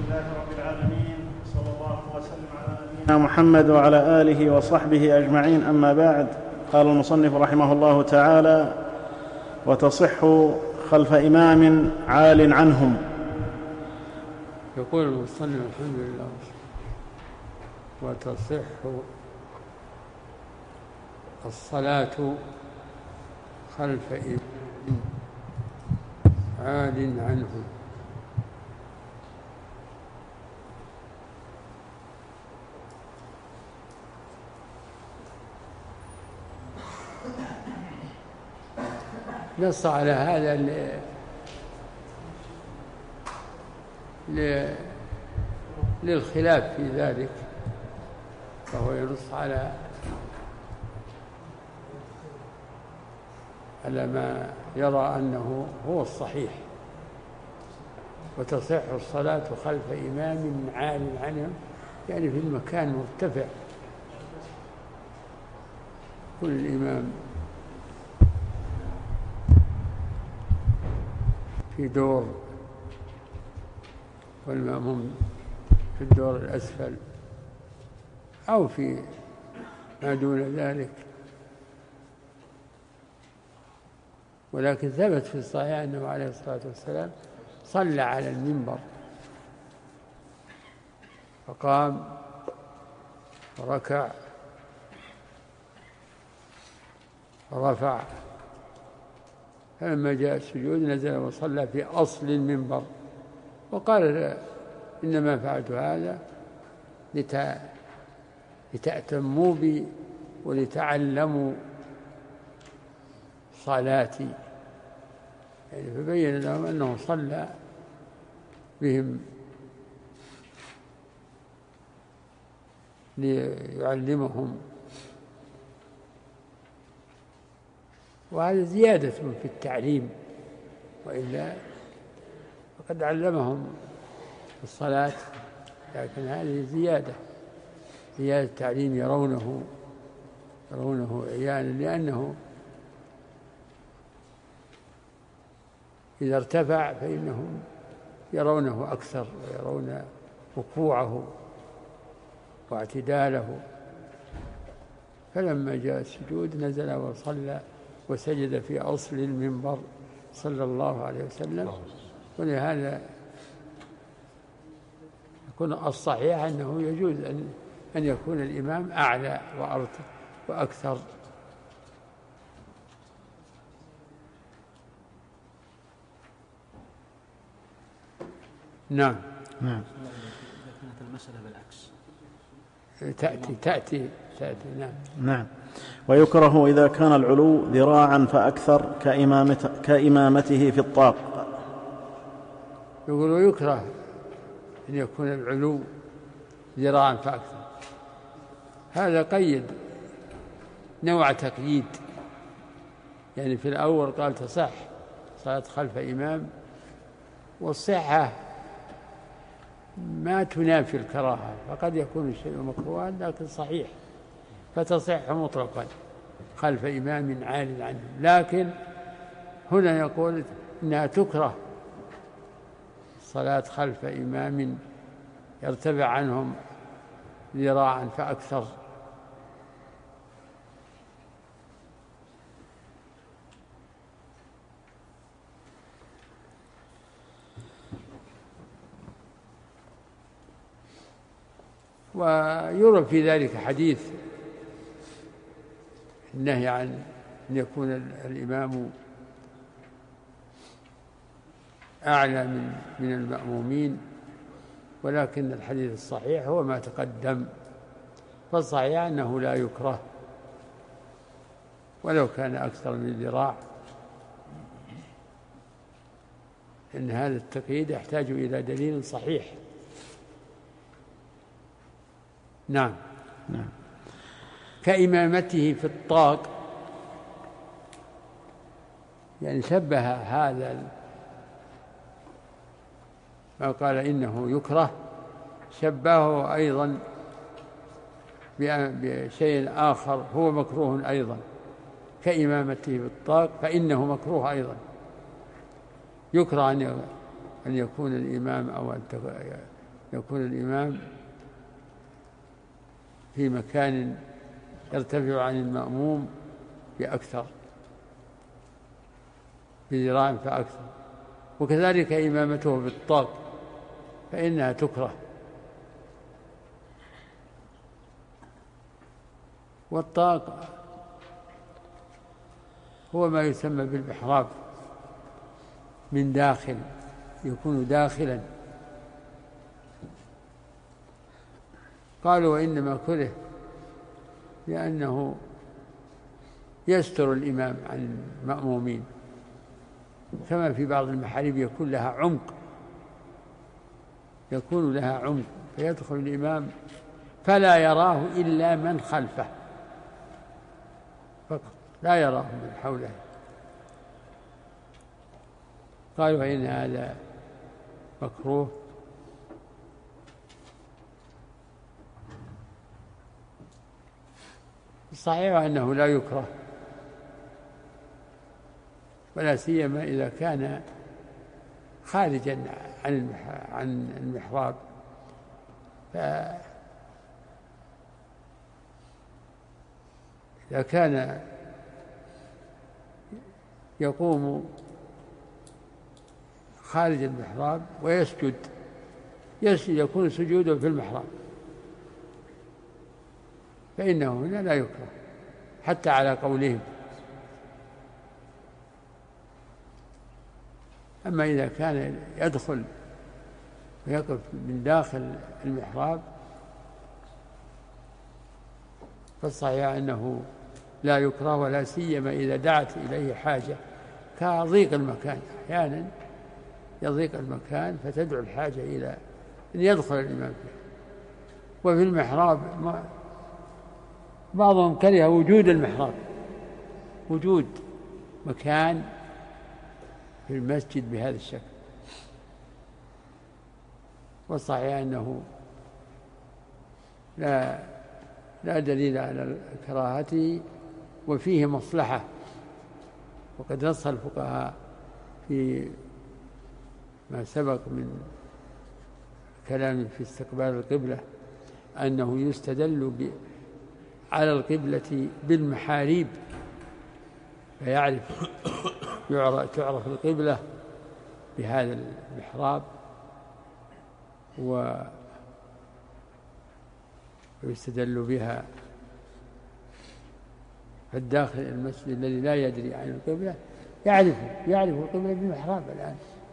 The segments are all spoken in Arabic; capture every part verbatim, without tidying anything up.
لله رب العالمين، صلى الله وسلم على نبينا محمد وعلى آله وصحبه أجمعين. أما بعد، قال المصنف رحمه الله تعالى: وتصح خلف إمام عال عنهم. يقول المصنف الحمد لله: وتصح الصلاة خلف إمام عال عنهم. نص على هذا ل... ل... للخلاف في ذلك، فهو ينص على على ما يرى أنه هو الصحيح. وتصح الصلاة خلف إمام عال عنهم، يعني في المكان مرتفع، كل الإمام في دور والمأموم في الدور الأسفل أو في ما دون ذلك. ولكن ثبت في الصحيح أنه عليه الصلاة والسلام صلى على المنبر، فقام وركع ورفع، فلما جاء السجود نزل وصلى في أصل المنبر، وقال: إنما فعلت هذا لتأتموا بي ولتعلموا صلاتي، يعني فبين لهم أنه صلى بهم ليعلمهم، وهذا زيادة في التعليم، وإلا فقد علمهم الصلاة، لكن هذه زيادة زيادة تعليم يرونه يرونه عيانا، لأنه إذا ارتفع فإنهم يرونه أكثر، ويرون ركوعه واعتداله. فلما جاء السجود نزل وصلى وسجد في أصل المنبر صلى الله عليه وسلم. ولهذا يكون الصحيح أنه يجوز أن أن يكون الإمام أعلى وأرتفع وأكثر. نعم نعم. إذا كانت المسألة بالعكس تأتي تأتي تأتي نعم نعم. ويكره إذا كان العلو ذراعا فأكثر كإمامته في الطاق. يقول ويكره أن يكون العلو ذراعا فأكثر، هذا قيد نوع تقييد، يعني في الأول قال تصح صلاة خلف إمام، والصحة ما تنافي الكراهة، فقد يكون الشيء مكروها لكن صحيح، فتصح مطلقا خلف إمام عال عنه. لكن هنا يقول إنها تكره الصلاة خلف إمام يرتفع عنهم ذراعا فأكثر. ويرى في ذلك حديث النهي عن أن يكون الإمام أعلى من من المأمومين، ولكن الحديث الصحيح هو ما تقدم، فالصحيح أنه لا يكره ولو كان أكثر من ذراع، إن هذا التقييد يحتاج إلى دليل صحيح. نعم نعم. كإمامته في الطاق، يعني شبه هذا ما قال إنه يكره، شبهه أيضا بشيء آخر هو مكروه أيضا، كإمامته بالطاق فإنه مكروه أيضا. يكره أن يكون الإمام أو يكون الإمام في مكان يرتفع عن المأموم بأكثر، بذراع فأكثر. وكذلك إمامته بالطاق فإنها تكره. والطاق هو ما يسمى بالمحراب من داخل، يكون داخلا. قالوا وإنما كره لأنه يستر الإمام عن المأمومين، كما في بعض المحاريب يكون لها عمق يكون لها عمق فيدخل الإمام فلا يراه إلا من خلفه فقط، لا يراه من حوله. قالوا إن هذا مكروه. الصحيح أنه لا يكره، ولا سيما إذا كان خارجا عن المحراب. فإذا كان يقوم خارج المحراب ويسجد يسجد يكون سجوده في المحراب، فإنه هنا لا يكره حتى على قولهم. أما إذا كان يدخل ويقف من داخل المحراب فالصحيح أنه لا يكره، ولا سيما إذا دعت إليه حاجة كضيق المكان. أحيانا يضيق المكان فتدعو الحاجة إلى أن يدخل الإمام فيه. وفي المحراب بعضهم كره وجود المحراب، وجود مكان في المسجد بهذا الشكل. والصحيح أنه لا لا دليل على كراهته وفيه مصلحة. وقد نص الفقهاء في ما سبق من كلام في استقبال القبلة أنه يستدل على القبلة بالمحاريب، فيعرف تعرف القبلة بهذا المحراب ويستدل بها. فالداخل المسجد الذي لا يدري عن القبلة يعرف يعرف القبلة بالمحراب الآن،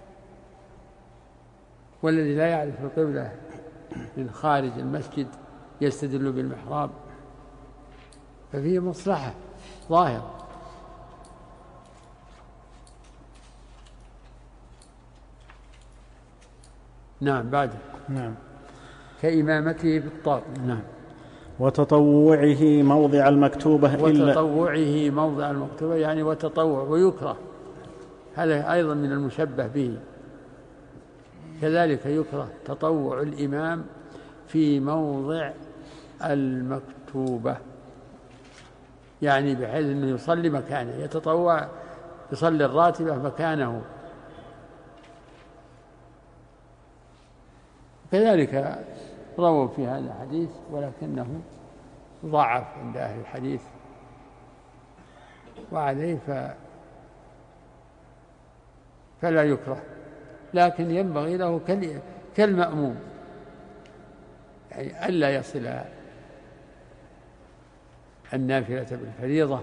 والذي لا يعرف القبلة من خارج المسجد يستدل بالمحراب، ففيه مصلحة ظاهرة. نعم. بعد نعم. كإمامته بالطاق. نعم. وتطوعه موضع المكتوبة إلا وتطوعه موضع المكتوبة يعني وتطوع ويكره، هذا أيضا من المشبه به. كذلك يكره تطوع الإمام في موضع المكتوبة، يعني بحيث أنه يصلي مكانه، يتطوع يصلي الراتبة مكانه. كذلك رووا في هذا الحديث ولكنه ضعف عند أهل الحديث، وعليه ف... فلا يكره، لكن ينبغي له كالمأموم، يعني ألا يصل النافلة بالفريضة،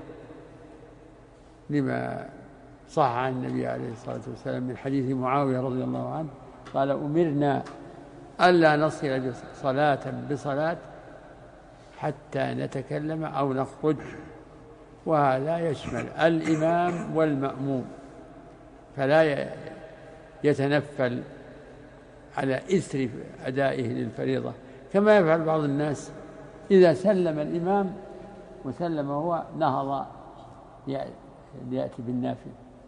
لما صح عن النبي عليه الصلاة والسلام من حديث معاوية رضي الله عنه قال: أمرنا ألا نصل صلاة بصلاة حتى نتكلم أو نخرج، وهذا يشمل الإمام والمأموم، فلا يتنفل على إثر أدائه للفريضة، كما يفعل بعض الناس إذا سلم الإمام وسلم هو نهض ليأتي بالنافل.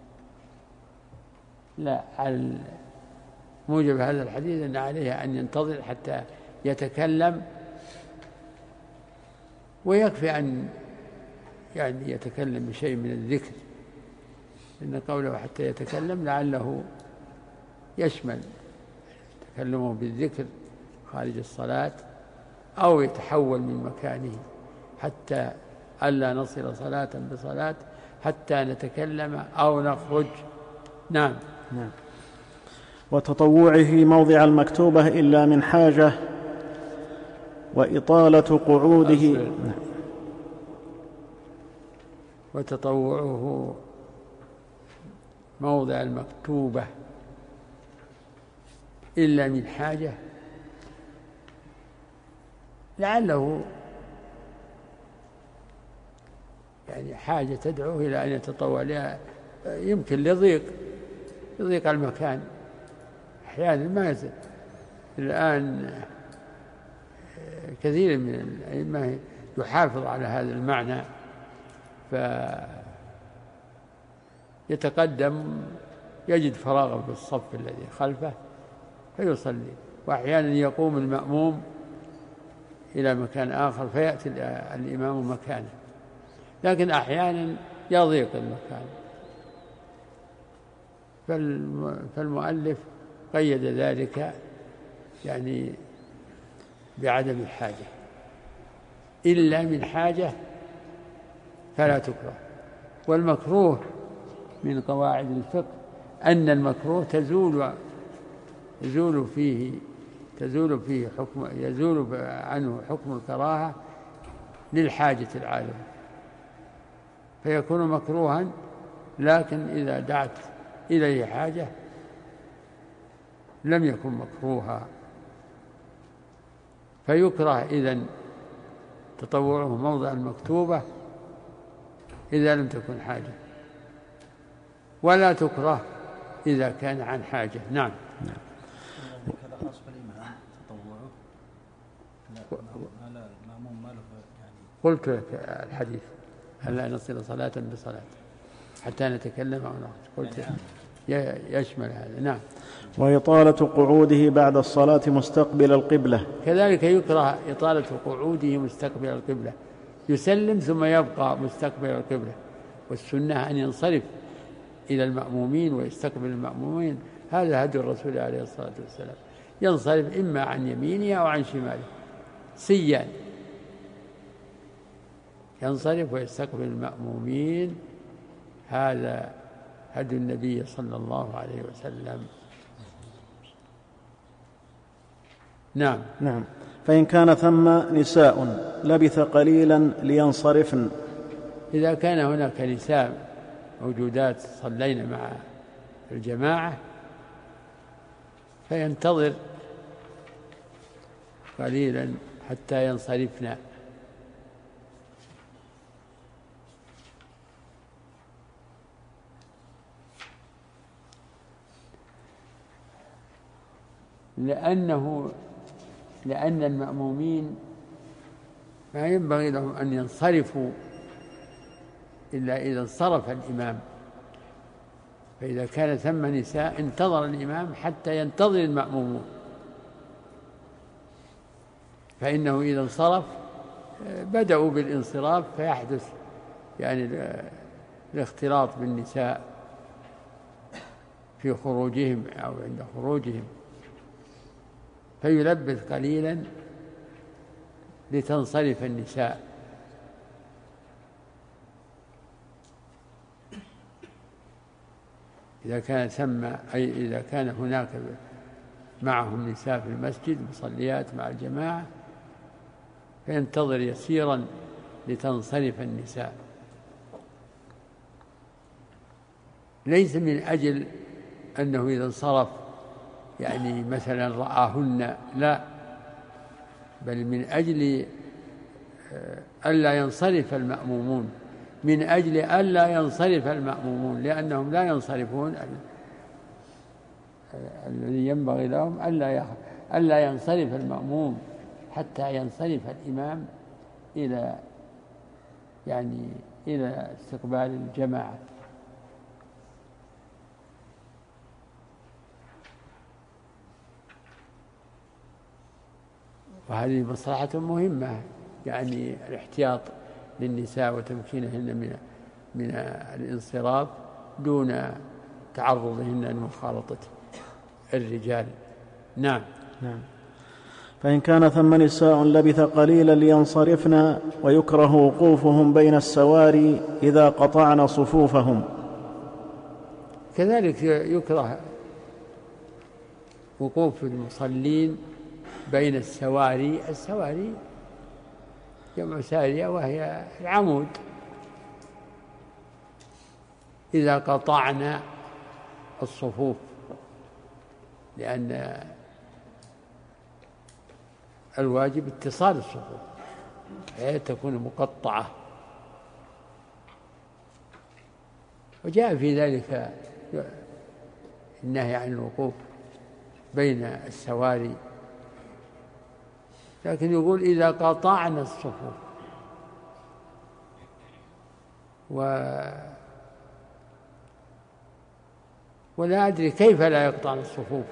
لا، على موجب هذا الحديث أن عليه أن ينتظر حتى يتكلم، ويكفي أن يعني يتكلم بشيء من الذكر، إن قوله حتى يتكلم لعله يشمل تكلمه بالذكر خارج الصلاة أو يتحول من مكانه حتى ألا نصل صلاة بصلاة حتى نتكلم أو نخرج. نعم. نعم. وتطوعه موضع المكتوبة إلا من حاجة، وإطالة قعوده. وتطوعه موضع المكتوبة إلا من حاجة، لعله يعني حاجة تدعو إلى أن يتطوع لها، يمكن لضيق يضيق المكان أحيانا. ما يزل الآن كثير من الأئمة يحافظ على هذا المعنى، فيتقدم يجد فراغا في الصف الذي خلفه فيصلي، وأحيانا يقوم المأموم إلى مكان آخر فيأتي الإمام مكانه، لكن أحيانا يضيق المكان. فالمؤلف قيد ذلك يعني بعدم الحاجة، إلا من حاجة فلا تكره. والمكروه من قواعد الفقه أن المكروه تزول يزول فيه تزول فيه حكم يزول عنه حكم الكراهة للحاجة العالمة، فيكون مكروها، لكن إذا دعت إليه حاجة لم يكن مكروها. فيكره إذن تطوعه موضع المكتوبة إذا لم تكن حاجة، ولا تكره إذا كان عن حاجة. نعم. هذا خاص بالإمام تطوعه، لا المأموم ما له يعني. قلت لك الحديث ألا نصل صلاة بصلاة حتى نتكلم أو نخرج، قلت يشمل هذا. نعم. وإطالة قعوده بعد الصلاة مستقبل القبلة، كذلك يكره إطالة قعوده مستقبل القبلة، يسلم ثم يبقى مستقبل القبلة، والسنة أن ينصرف إلى المأمومين ويستقبل المأمومين. هذا هدي الرسول عليه الصلاة والسلام، ينصرف إما عن يمينه أو عن شماله سيان، ينصرف ويستقبل المأمومين. هذا هدي النبي صلى الله عليه وسلم. نعم. نعم. فإن كان ثم نساء لبث قليلا لينصرفن، إذا كان هناك نساء موجودات صلينا مع الجماعة فينتظر قليلا حتى ينصرفنا. لأنه لأن المأمومين ما ينبغي لهم أن ينصرفوا إلا إذا انصرف الإمام، فإذا كان ثم نساء انتظر الإمام حتى ينتظر المأمومون، فإنه إذا انصرف بدأوا بالانصراف فيحدث يعني الاختلاط بالنساء في خروجهم أو عند خروجهم، فيلبث قليلا لتنصرف النساء. إذا كان ثم أي إذا كان هناك معهم نساء في المسجد مصليات مع الجماعة فينتظر يسيرا لتنصرف النساء، ليس من أجل أنه إذا انصرف يعني مثلا رآهن، لا، بل من أجل ألا ينصرف المأمومون، من أجل ألا ينصرف المأمومون، لأنهم لا ينصرفون. الذي ينبغي لهم ألا ينصرف المأموم حتى ينصرف الإمام إلى يعني إلى استقبال الجماعة. وهذه مصلحة مهمة، يعني الاحتياط للنساء وتمكينهن من من الانصراف دون تعرضهن لمخالطة الرجال. نعم. نعم. فإن كان ثم نساء لبث قليلا لينصرفن، ويكره وقوفهم بين السواري إذا قطعن صفوفهم. كذلك يكره وقوف المصلين بين السواري. السواري جمع سارية وهي العمود. إذا قطعنا الصفوف، لأن الواجب اتصال الصفوف لا تكون مقطعة. وجاء في ذلك النهي عن الوقوف بين السواري، لكن يقول إذا قطعنا الصفوف. و ولا أدري كيف لا يقطعن الصفوف،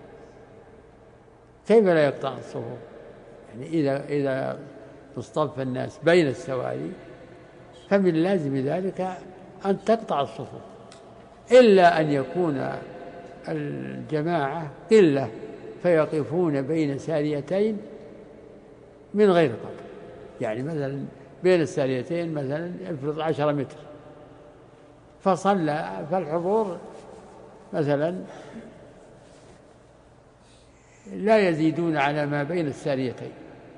كيف لا يقطعن الصفوف؟ يعني إذا إذا اصطف الناس بين السواري فمن لازم ذلك أن تقطع الصفوف، إلا أن يكون الجماعة قلة فيقفون بين ساريتين من غير قطع. يعني مثلا بين الساريتين مثلا افرض عشرة متر، فصلى فالحضور مثلا لا يزيدون على ما بين الساريتين،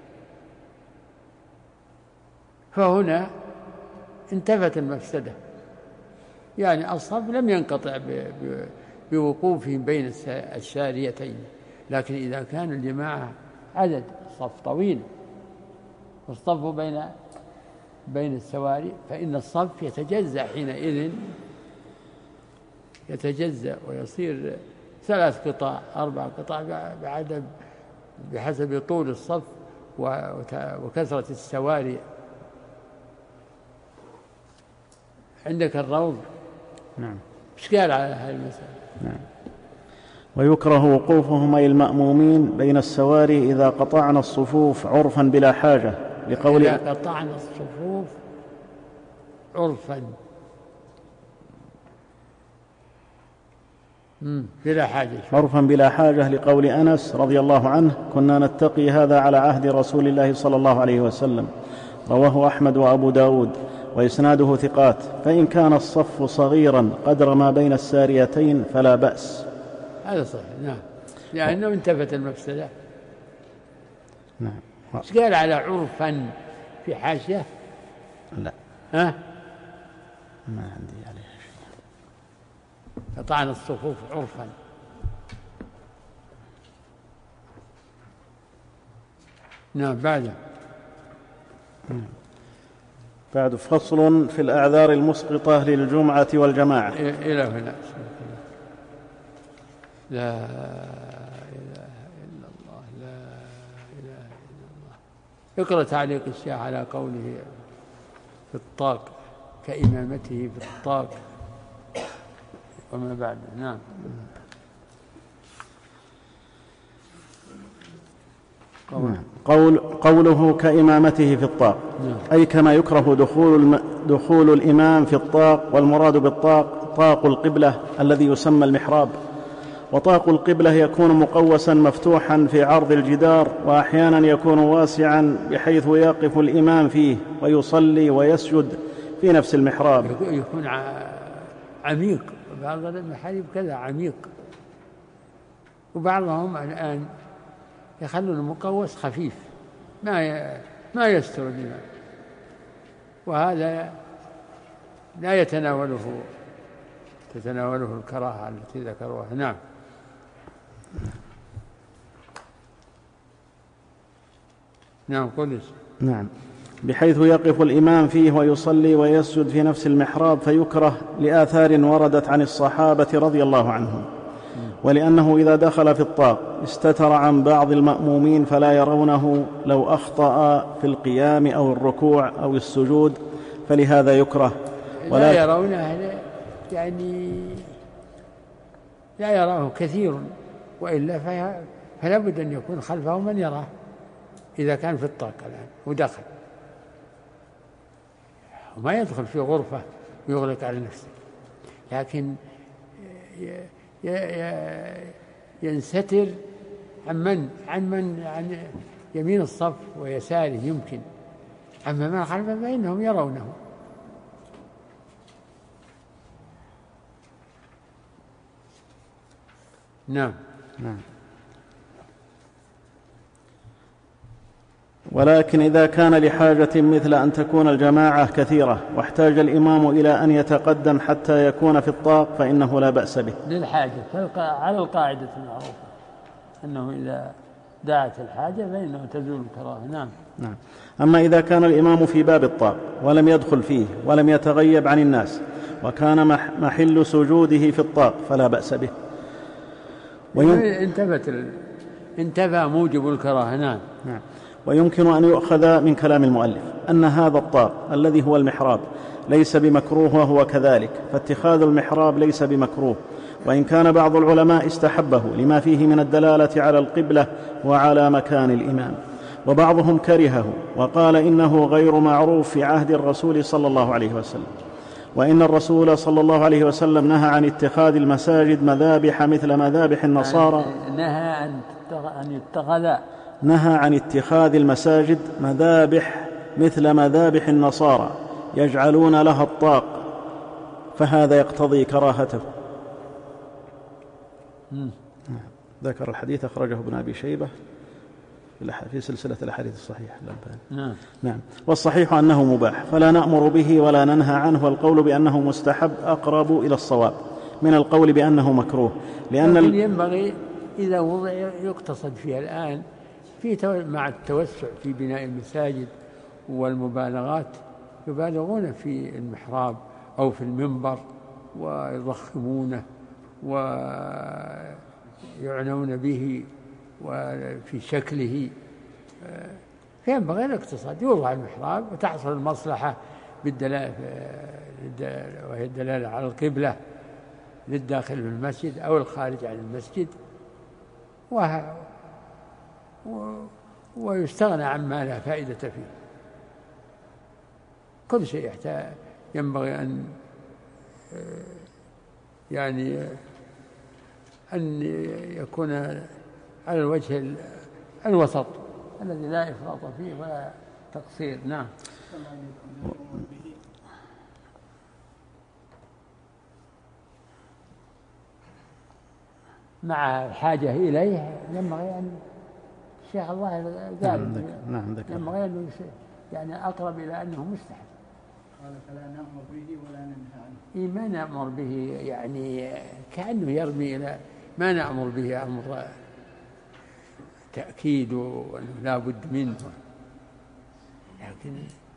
فهنا انتفت المفسدة. يعني الصف لم ينقطع بوقوفهم بين الساريتين، لكن إذا كان الجماعة عدد الصف طويل واصطفوا بين بين السواري فإن الصف يتجزأ حينئذ، يتجزأ ويصير ثلاث قطع أربع قطع بعدد بحسب طول الصف وكثرة السواري. عندك الروض. نعم. إيش قال على هذه المسألة؟ نعم. ويكره وقوفهم أي المأمومين بين السواري إذا قطعنا الصفوف عرفا بلا حاجة، لقول إذا قطعنا الصفوف عرفا بلا حاجة عرفا بلا حاجة لقول أنس رضي الله عنه: كنا نتقي هذا على عهد رسول الله صلى الله عليه وسلم. رواه أحمد وأبو داود وإسناده ثقات. فإن كان الصف صغيرا قدر ما بين الساريتين فلا بأس. هذا صحيح. نعم، لأنه انتفت المفسدة. نعم. ايش قال على عرفا في حاشية؟ لا. ها؟ ما عندي عليه شيء. قطعنا الصفوف عرفا. نعم. بعد نعم. بعد فصل في الأعذار المسقطة للجمعة والجماعة. إلى هنا. لا إله إلا الله، لا إله إلا الله. اقرأ تعليق الشيخ على قوله في الطاق كإمامته في الطاق وما بعده. نعم. قول قوله كإمامته في الطاق، أي كما يكره دخول, الم دخول الإمام في الطاق. والمراد بالطاق طاق القبلة الذي يسمى المحراب. وطاق القبلة يكون مقوسا مفتوحا في عرض الجدار، وأحيانا يكون واسعا بحيث يقف الإمام فيه ويصلي ويسجد في نفس المحراب. يكون عميق، بعض المحاريب كذا عميق، وبعضهم الآن يخلون المقوس خفيف ما ما يستر الإمام، وهذا لا يتناوله تتناوله الكراهة التي ذكروها. نعم. نعم. قلت نعم. بحيث يقف الإمام فيه ويصلي ويسجد في نفس المحراب، فيكره لآثار وردت عن الصحابة رضي الله عنهم، ولأنه إذا دخل في الطاق استتر عن بعض المأمومين فلا يرونه لو أخطأ في القيام أو الركوع أو السجود، فلهذا يكره. ولا لا يرونه، يعني لا يراه كثير، وإلا فلا بد أن يكون خلفه من يراه إذا كان في الطاق الآن ودخل، وما يدخل في غرفة ويغلق على نفسه، لكن ينستر عن من عن من عن يمين الصف ويساره يمكن، أما من خلفه فإنهم يرونه. نعم. نعم. ولكن إذا كان لحاجة مثل أن تكون الجماعة كثيرة واحتاج الإمام إلى أن يتقدم حتى يكون في الطاق فإنه لا بأس به. للحاجة على القاعدة المعروفة أنه إذا دعت الحاجة فإنه تزول الكراهة. نعم. نعم. أما إذا كان الإمام في باب الطاق ولم يدخل فيه ولم يتغيب عن الناس وكان محل سجوده في الطاق فلا بأس به. انتبت انتبه موجب الكراهة. نعم. نعم. ويمكن أن يؤخذ من كلام المؤلف أن هذا الطاق الذي هو المحراب ليس بمكروه وهو كذلك، فاتخاذ المحراب ليس بمكروه، وإن كان بعض العلماء استحبه لما فيه من الدلالة على القبلة وعلى مكان الإمام، وبعضهم كرهه وقال إنه غير معروف في عهد الرسول صلى الله عليه وسلم، وإن الرسول صلى الله عليه وسلم نهى عن اتخاذ المساجد مذابح مثل مذابح النصارى. نهى أن يتخذ نهى عن اتخاذ المساجد مذابح مثل مذابح النصارى يجعلون لها الطاق، فهذا يقتضي كراهته. ذكر الحديث أخرجه ابن أبي شيبة في سلسلة الأحاديث الصحيحة الألباني. نعم. نعم. والصحيح أنه مباح فلا نأمر به ولا ننهى عنه، والقول بأنه مستحب أقرب إلى الصواب من القول بأنه مكروه، لأن ال... ينبغي إذا وضع يقتصد فيها الآن في مع التوسع في بناء المساجد والمبالغات، يبالغون في المحراب أو في المنبر ويضخمونه ويعنون به وفي شكله، فينبغي الاقتصاد، يوضع المحراب وتحصل المصلحة بالدلالة وهي الدلالة على القبلة للداخل في المسجد أو الخارج عن المسجد، وه ويستغنى عما لا فائدة فيه. كل شيء يحتاج ينبغي أن يعني أن يكون على الوجه الوسط الذي لا إفراط فيه ولا تقصير. نعم. مع الحاجة إليه ينبغي أن الشيخ الله قال نعم ذكر ينبغي أن يعني أقرب إلى أنه مستحب. قال فلا نأمر به ولا ننهى عنه. إيه ما نأمر به يعني كأنه يرمي إلى ما نأمر به أمر تأكيد وأنه لا بد منه، لكن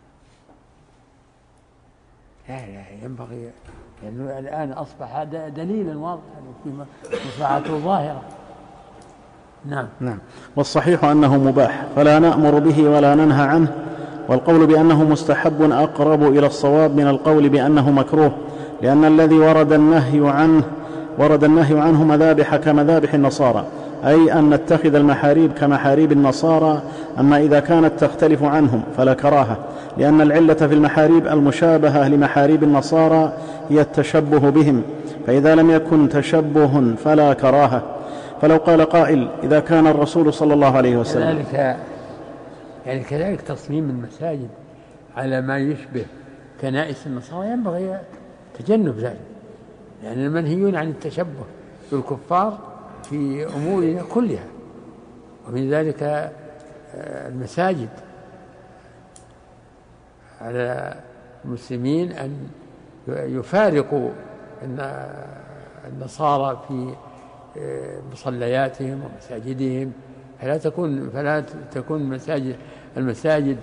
لا لا ينبغي لأنه يعني الآن أصبح دليلا واضحا في مصلحته ظاهرة. نعم. نعم. والصحيح أنه مباح فلا نأمر به ولا ننهى عنه، والقول بأنه مستحب أقرب إلى الصواب من القول بأنه مكروه، لأن الذي ورد النهي عنه ورد النهي عنه مذابح كمذابح النصارى، أي أن نتخذ المحاريب كمحاريب النصارى. أما إذا كانت تختلف عنهم فلا كراهة، لأن العلة في المحاريب المشابهة لمحاريب النصارى هي التشبه بهم، فإذا لم يكن تشبه فلا كراهة. فلو قال قائل إذا كان الرسول صلى الله عليه وسلم كذلك يعني كذلك تصميم المساجد على ما يشبه كنائس النصارى ينبغي تجنب ذلك، يعني المنهيون عن التشبه بالكفار في أمورنا كلها، ومن ذلك المساجد على المسلمين أن يفارقوا النصارى في مصلياتهم ومساجدهم، فلا تكون فلا تكون مساجد المساجد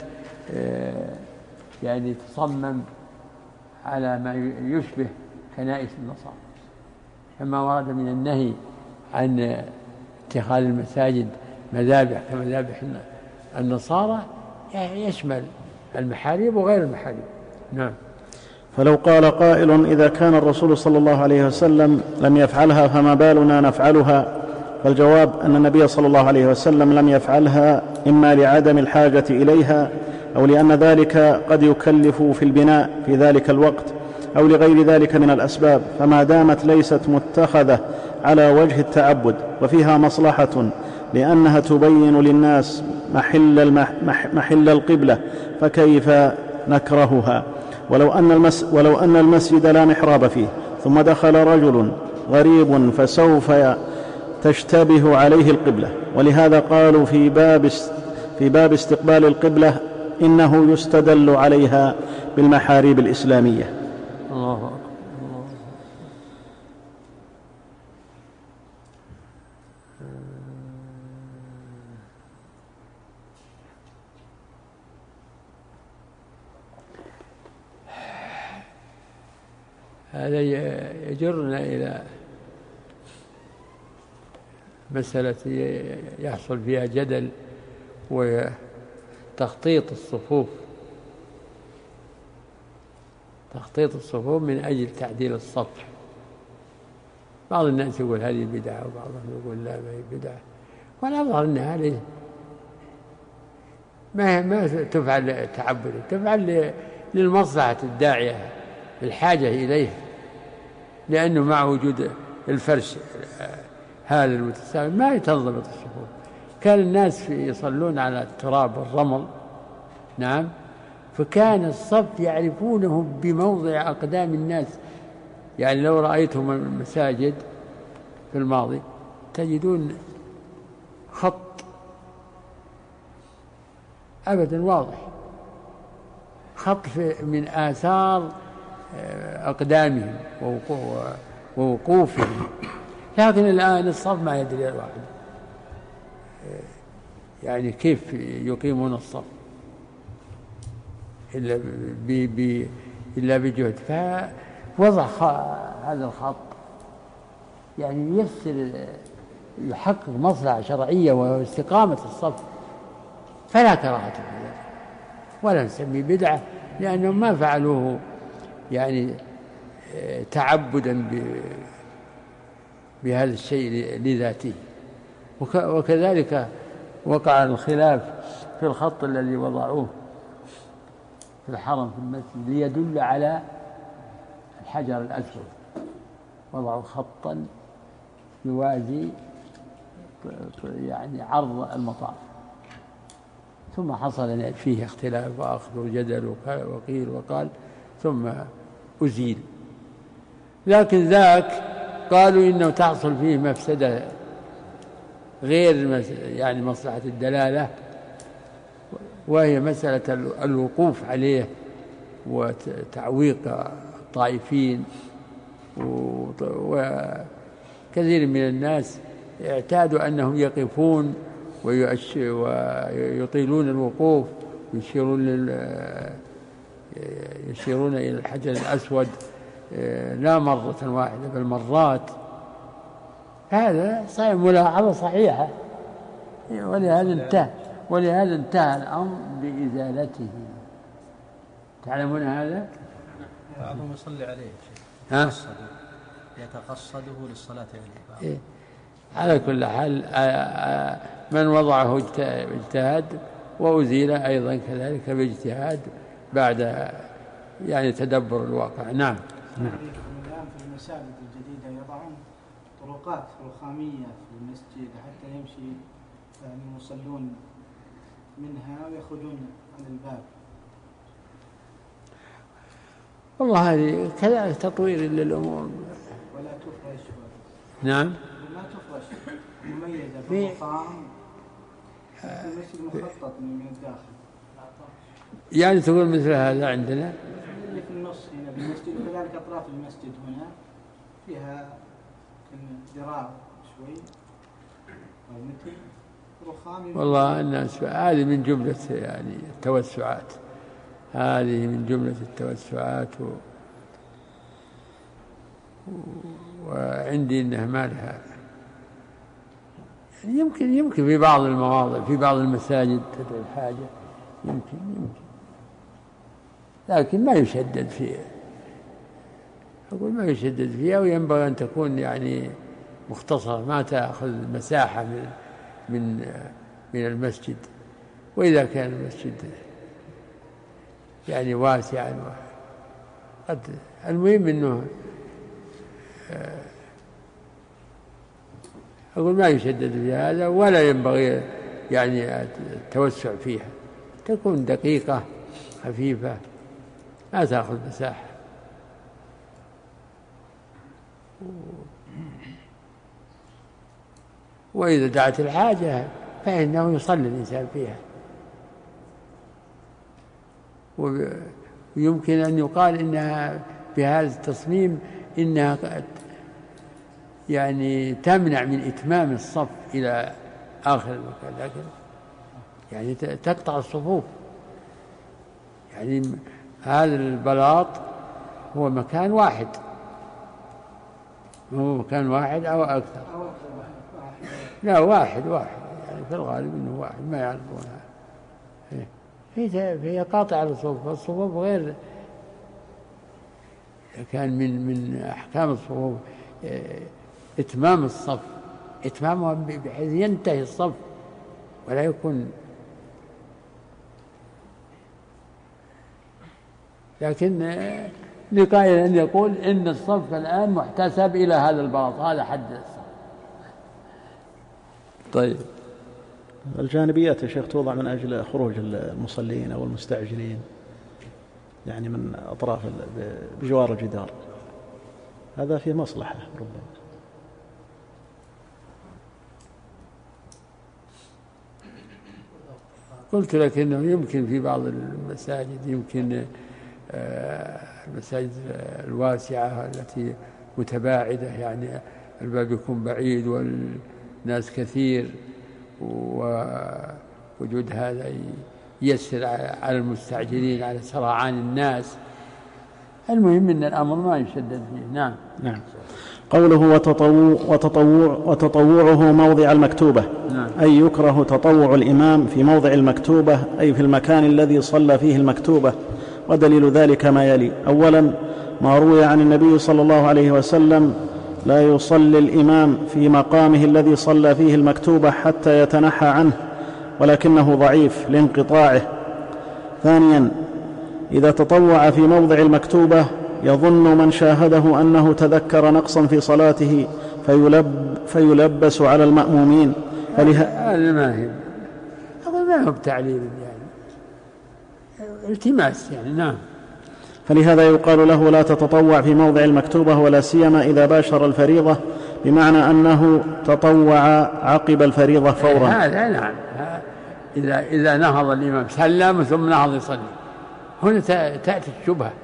يعني تصمم على ما يشبه كنائس النصارى، كما ورد من النهي عن اتخاذ المساجد مذابح كمذابح النصارى يشمل المحاريب وغير المحاريب. نعم. فلو قال قائل إذا كان الرسول صلى الله عليه وسلم لم يفعلها فما بالنا نفعلها، فالجواب أن النبي صلى الله عليه وسلم لم يفعلها إما لعدم الحاجة إليها أو لأن ذلك قد يكلف في البناء في ذلك الوقت أو لغير ذلك من الأسباب، فما دامت ليست متخذة على وجه التعبد وفيها مصلحة لأنها تبين للناس محل, المح محل القبلة، فكيف نكرهها؟ ولو أن, المس ولو أن المسجد لا محراب فيه ثم دخل رجل غريب فسوف تشتبه عليه القبلة. ولهذا قالوا في باب, في باب استقبال القبلة إنه يستدل عليها بالمحاريب الإسلامية. الله أكبر. هذا يجرنا إلى مسألة يحصل فيها جدل، وتخطيط الصفوف تخطيط الصفوف من أجل تعديل الصف. بعض الناس يقول هذه بدعة، وبعضهم يقول لا ما هي بدعة، والأظهر أن هذه ما ما تفعل تعبد، تفعل للمصلحة الداعية الحاجة إليه، لأنه مع وجود الفرش هذا المتساوي ما يتنضبط الصفوف. كان الناس يصلون على التراب والرمل، نعم، فكان الصف يعرفونه بموضع أقدام الناس. يعني لو رأيتم المساجد في الماضي تجدون خط أبدا واضح، خط من آثار أقدامهم ووقوفهم. لكن الآن الصف ما يدري الواحد يعني كيف يقيمون الصف إلا ب إلا بجهد. فوضع هذا الخط يعني يفسر يحقق مصلحة شرعية واستقامة الصف، فلا كراهة في ذلك ولا نسميه بدعة، لأنهم ما فعلوه يعني تعبدا بهذا الشيء لذاته. وكذلك وقع الخلاف في الخط الذي وضعوه في الحرم في المسجد ليدل على الحجر الأسود، وضعوا خطا يوازي يعني عرض المطاف، ثم حصل فيه اختلاف وأخذ وجدل وقيل وقال، ثم أزيل. لكن ذاك قالوا إنه تحصل فيه مفسدة غير يعني مصلحة الدلالة، وهي مسألة الوقوف عليه وتعويق الطائفين. وكثير من الناس اعتادوا أنهم يقفون ويطيلون الوقوف، يشيرون يشيرون إلى الحجر الأسود لا مرة واحدة بل مرات. هذا صحيح ملاحظة صحيحة، ولهذا انتهى ولهذا انتهى الأمر بإزالته. تعلمون هذا؟ بعضهم يصلي عليه ها؟ يتقصده للصلاة عليه. إيه؟ على كل حال من وضعه اجتهاد، وأزيل أيضا كذلك باجتهاد بعد يعني تدبر الواقع. نعم. نعم. الآن في المساجد الجديدة يضعون طرقات رخامية في المسجد حتى يمشي المصلون منها ويخرجون عن الباب. والله هذه كذلك تطوير للأمور. ولا تفرش. نعم. ما تفرش مميزة بالمقام في المسجد مخطط من الداخل. يعني تقول مثل هذا عندنا اللي في النص هنا بالمسجد، وكذلك أطراف المسجد هنا فيها ذراع شوي أو متر رخام. والله الناس هذه من جملة يعني التوسعات، هذه من جملة التوسعات و... وعندي إنها ما لها يمكن يمكن في بعض المواضع في بعض المساجد تدعو الحاجة، يمكن يمكن لكن ما يشدد فيها. أقول ما يشدد فيها، وينبغي أن تكون يعني مختصرة، ما تأخذ مساحة من من من المسجد. وإذا كان المسجد يعني واسعا قد المهم أنه أقول ما يشدد في هذا ولا ينبغي يعني التوسع فيها، تكون دقيقة خفيفة ما تأخذ مساحة. وإذا دعت الحاجة فإنه يصلي الإنسان فيها. ويمكن أن يقال إنها بهذا التصميم إنها يعني تمنع من إتمام الصف إلى آخر المكان، لكن يعني تقطع الصفوف. يعني هذا البلاط هو مكان واحد، هو مكان واحد أو أكثر، لا واحد واحد يعني في الغالب إنه واحد ما يعرفونها. هي هي قاطعة للصفوف، الصفوف غير كان من من أحكام الصفوف إتمام الصف، إتمامها بحيث ينتهي الصف ولا يكون. لكن لقائل أن يقول إن الصف الآن محتسب إلى هذا البلاط، هذا حد الصف. طيب الجانبيات يا شيخ توضع من أجل خروج المصلين أو المستعجلين، يعني من أطراف بجوار الجدار، هذا فيه مصلحة ربما. قلت لك إنه يمكن في بعض المساجد، يمكن المساجد الواسعة التي متباعدة يعني الباب يكون بعيد والناس كثير، ووجود هذا ييسر على المستعجلين على سرعان الناس. المهم أن الأمر ما يشدد فيه. نعم نعم. قوله وتطوع وتطوع وتطوعه موضع المكتوبة، نعم. أي يكره تطوع الإمام في موضع المكتوبة، أي في المكان الذي صلى فيه المكتوبة. ودليل ذلك ما يلي: أولا ما روي عن النبي صلى الله عليه وسلم: لا يصلي الإمام في مقامه الذي صلى فيه المكتوبة حتى يتنحى عنه، ولكنه ضعيف لانقطاعه. ثانيا إذا تطوع في موضع المكتوبة يظن من شاهده أنه تذكر نقصا في صلاته فيلب فيلبس على المأمومين. فلها... هذا ما هي هذا ما هو بتعليل يعني التماس يعني. نعم. فلهذا يقال له لا تتطوع في موضع المكتوبة، ولا سيما إذا باشر الفريضة، بمعنى أنه تطوع عقب الفريضة فورا. هذا نعم. إذا إذا نهض الإمام سلم ثم نهض يصلي، هنا تأتي الشبهة،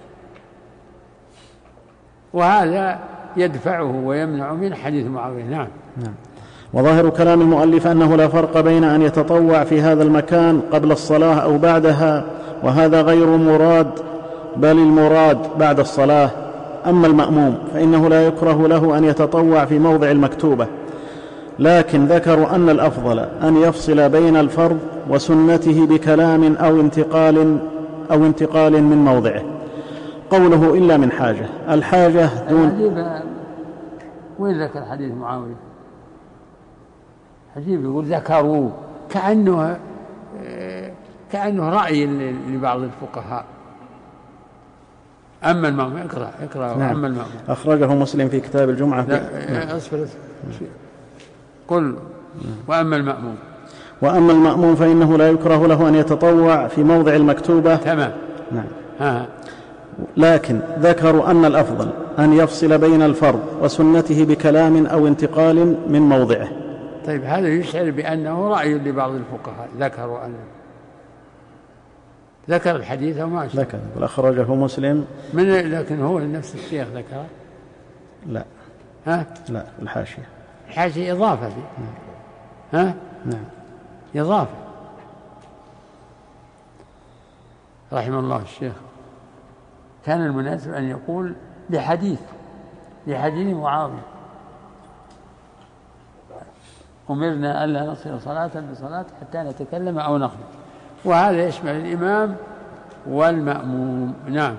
وهذا يدفعه ويمنع من حديث معاوية. نعم. نعم. وظاهر كلام المؤلف أنه لا فرق بين أن يتطوع في هذا المكان قبل الصلاة أو بعدها، وهذا غير مراد، بل المراد بعد الصلاة. أما المأموم فإنه لا يكره له أن يتطوع في موضع المكتوبة، لكن ذكروا أن الأفضل أن يفصل بين الفرض وسنته بكلام أو انتقال أو انتقال من موضعه. قوله إلا من حاجة، الحاجة دون. وين ذكر حديث معاوية؟ عجيب، يقول ذكروا كأنه كأنه رأي لبعض الفقهاء. أما المأموم اقرأ اقرأ. نعم. أما المأموم أخرجه مسلم في كتاب الجمعة. لا أصبر قل. وأما المأموم وأما المأموم فإنه لا يكره له أن يتطوع في موضع المكتوبة. تمام. نعم. ها. لكن ذكروا أن الأفضل أن يفصل بين الفرض وسنته بكلام أو انتقال من موضعه. طيب هذا يشعر بأنه رأي لبعض الفقهاء. ذكروا أن ذكر الحديث أو ما ذكر أخرجه مسلم من، لكن هو نفس الشيخ ذكره. لا ها لا الحاشية الحاشية إضافة دي. ها نعم إضافة. رحمه الله الشيخ كان المناسب أن يقول لحديث لحديث معاوية: أمرنا ألا نصل صلاة بصلاة حتى نتكلم أو نخرج. وهذا يشمل الإمام والمأموم. نعم.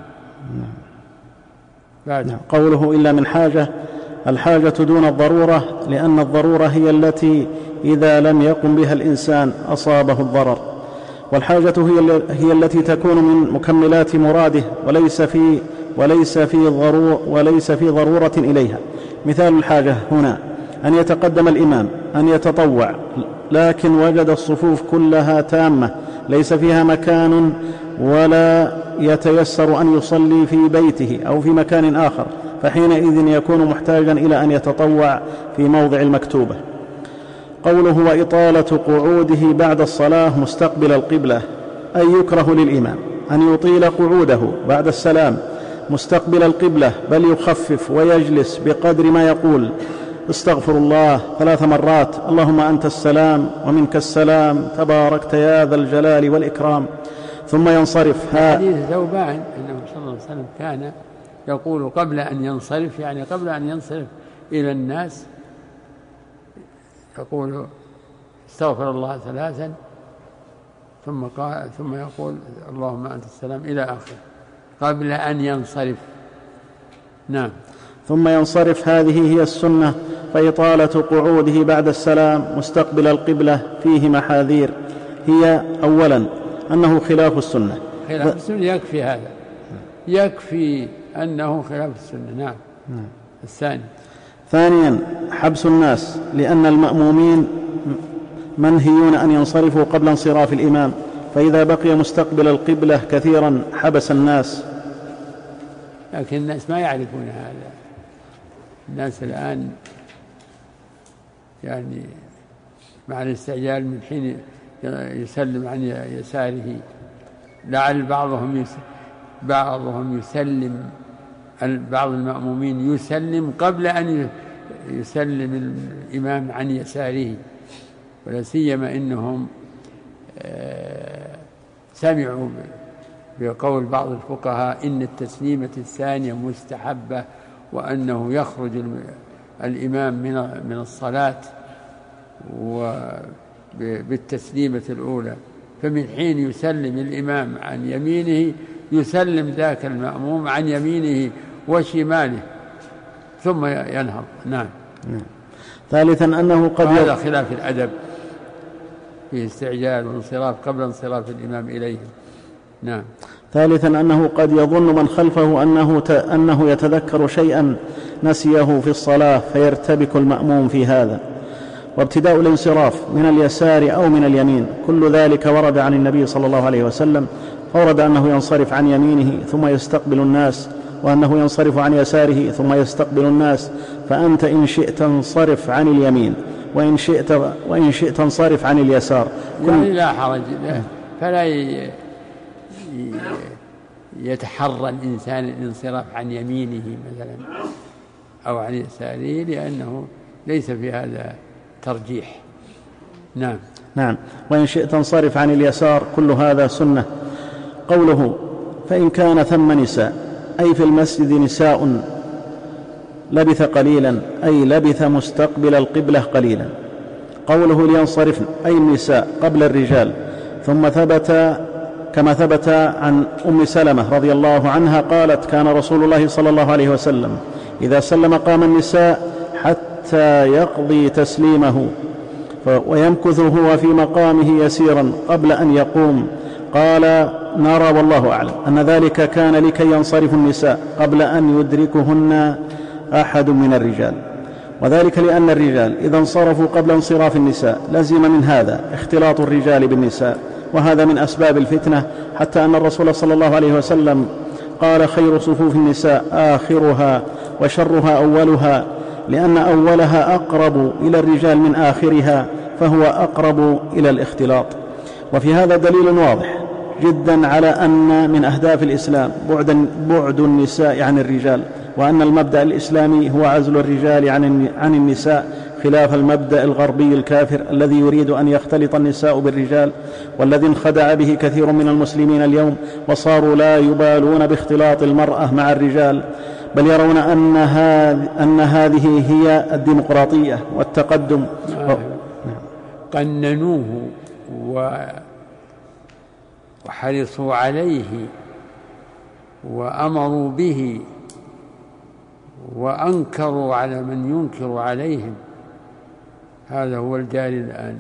نعم. نعم. قوله إلا من حاجة، الحاجة دون الضرورة، لأن الضرورة هي التي إذا لم يقم بها الإنسان أصابه الضرر، والحاجة هي هي التي تكون من مكملات مراده وليس في وليس في ضرورة وليس في ضرورة إليها. مثال الحاجة هنا أن يتقدم الإمام، أن يتطوع، لكن وجد الصفوف كلها تامة ليس فيها مكان ولا يتيسر أن يصلي في بيته أو في مكان آخر، فحينئذ يكون محتاجا إلى أن يتطوع في موضع المكتوبة. قوله وإطالة قعوده بعد الصلاة مستقبل القبلة، أي يكره للإمام أن يطيل قعوده بعد السلام مستقبل القبلة، بل يخفف ويجلس بقدر ما يقول استغفر الله ثلاث مرات، اللهم أنت السلام ومنك السلام تباركت يا ذا الجلال والإكرام، ثم ينصرف. حديث ثوبان أنه صلى الله عليه وسلم كان يقول قبل أن ينصرف، يعني قبل أن ينصرف إلى الناس، يقول استغفر الله ثلاثا ثم قال ثم يقول اللهم أنت السلام إلى آخره قبل أن ينصرف. نعم. ثم ينصرف، هذه هي السنة. فإطالة قعوده بعد السلام مستقبل القبلة فيه محاذير. هي أولا أنه خلاف السنة. خلاف السنة يكفي هذا، يكفي أنه خلاف السنة. نعم. نعم. الثاني ثانيا حبس الناس، لأن المأمومين منهيون أن ينصرفوا قبل انصراف الإمام، فإذا بقي مستقبل القبلة كثيرا حبس الناس. لكن الناس ما يعرفون هذا. الناس الآن يعني مع الاستعجال من حين يسلم عن يساره، لعل بعضهم بعضهم يسلم، بعض المأمومين يسلم قبل أن يسلم الإمام عن يساره، ولا سيما إنهم سمعوا بقول بعض الفقهاء إن التسليمة الثانية مستحبة، وأنه يخرج الإمام من الصلاة بالتسليمة الأولى، فمن حين يسلم الإمام عن يمينه يسلم ذاك المأموم عن يمينه وشماله ثم ينهض. نعم. نعم. ثالثا أنه قد هذا خلاف الأدب في استعجال وانصراف قبل انصراف الإمام إليهم. نعم. ثالثا أنه قد يظن من خلفه أنه, أنه يتذكر شيئا نسيه في الصلاة فيرتبك المأموم في هذا. وابتداء الانصراف من اليسار أو من اليمين كل ذلك ورد عن النبي صلى الله عليه وسلم، فورد أنه ينصرف عن يمينه ثم يستقبل الناس، وأنه ينصرف عن يساره ثم يستقبل الناس، فأنت إن شئت انصرف عن اليمين وإن شئت, وإن شئت انصرف عن اليسار. يعني لا حرج، فلا يتحرى الإنسان الانصراف عن يمينه مثلا أو عن يساره، لأنه ليس في هذا ترجيح. نعم. نعم. وإن شئت انصرف عن اليسار كل هذا سنة. قوله فإن كان ثم نساء، أي في المسجد نساء لبث قليلا، أي لبث مستقبل القبلة قليلا. قوله لينصرفن، أي النساء قبل الرجال. ثم ثبت كما ثبت عن أم سلمة رضي الله عنها قالت كان رسول الله صلى الله عليه وسلم إذا سلم قام النساء حتى يقضي تسليمه ويمكث هو في مقامه يسيرا قبل أن يقوم. قال نرى والله أعلم أن ذلك كان لكي ينصرف النساء قبل أن يدركهن أحد من الرجال، وذلك لأن الرجال إذا انصرفوا قبل انصراف النساء لزم من هذا اختلاط الرجال بالنساء، وهذا من أسباب الفتنة، حتى أن الرسول صلى الله عليه وسلم قال خير صفوف النساء آخرها وشرها أولها، لأن أولها أقرب إلى الرجال من آخرها، فهو أقرب إلى الاختلاط. وفي هذا دليل واضح جدا على أن من أهداف الإسلام بعد, بعد النساء عن الرجال، وأن المبدأ الإسلامي هو عزل الرجال عن النساء، خلاف المبدأ الغربي الكافر الذي يريد أن يختلط النساء بالرجال، والذي انخدع به كثير من المسلمين اليوم، وصاروا لا يبالون باختلاط المرأة مع الرجال، بل يرون أن, أن هذه هي الديمقراطية والتقدم. قننوه وحرصوا عليه وأمروا به وأنكروا على من ينكر عليهم. هذا هو الجاري الآن،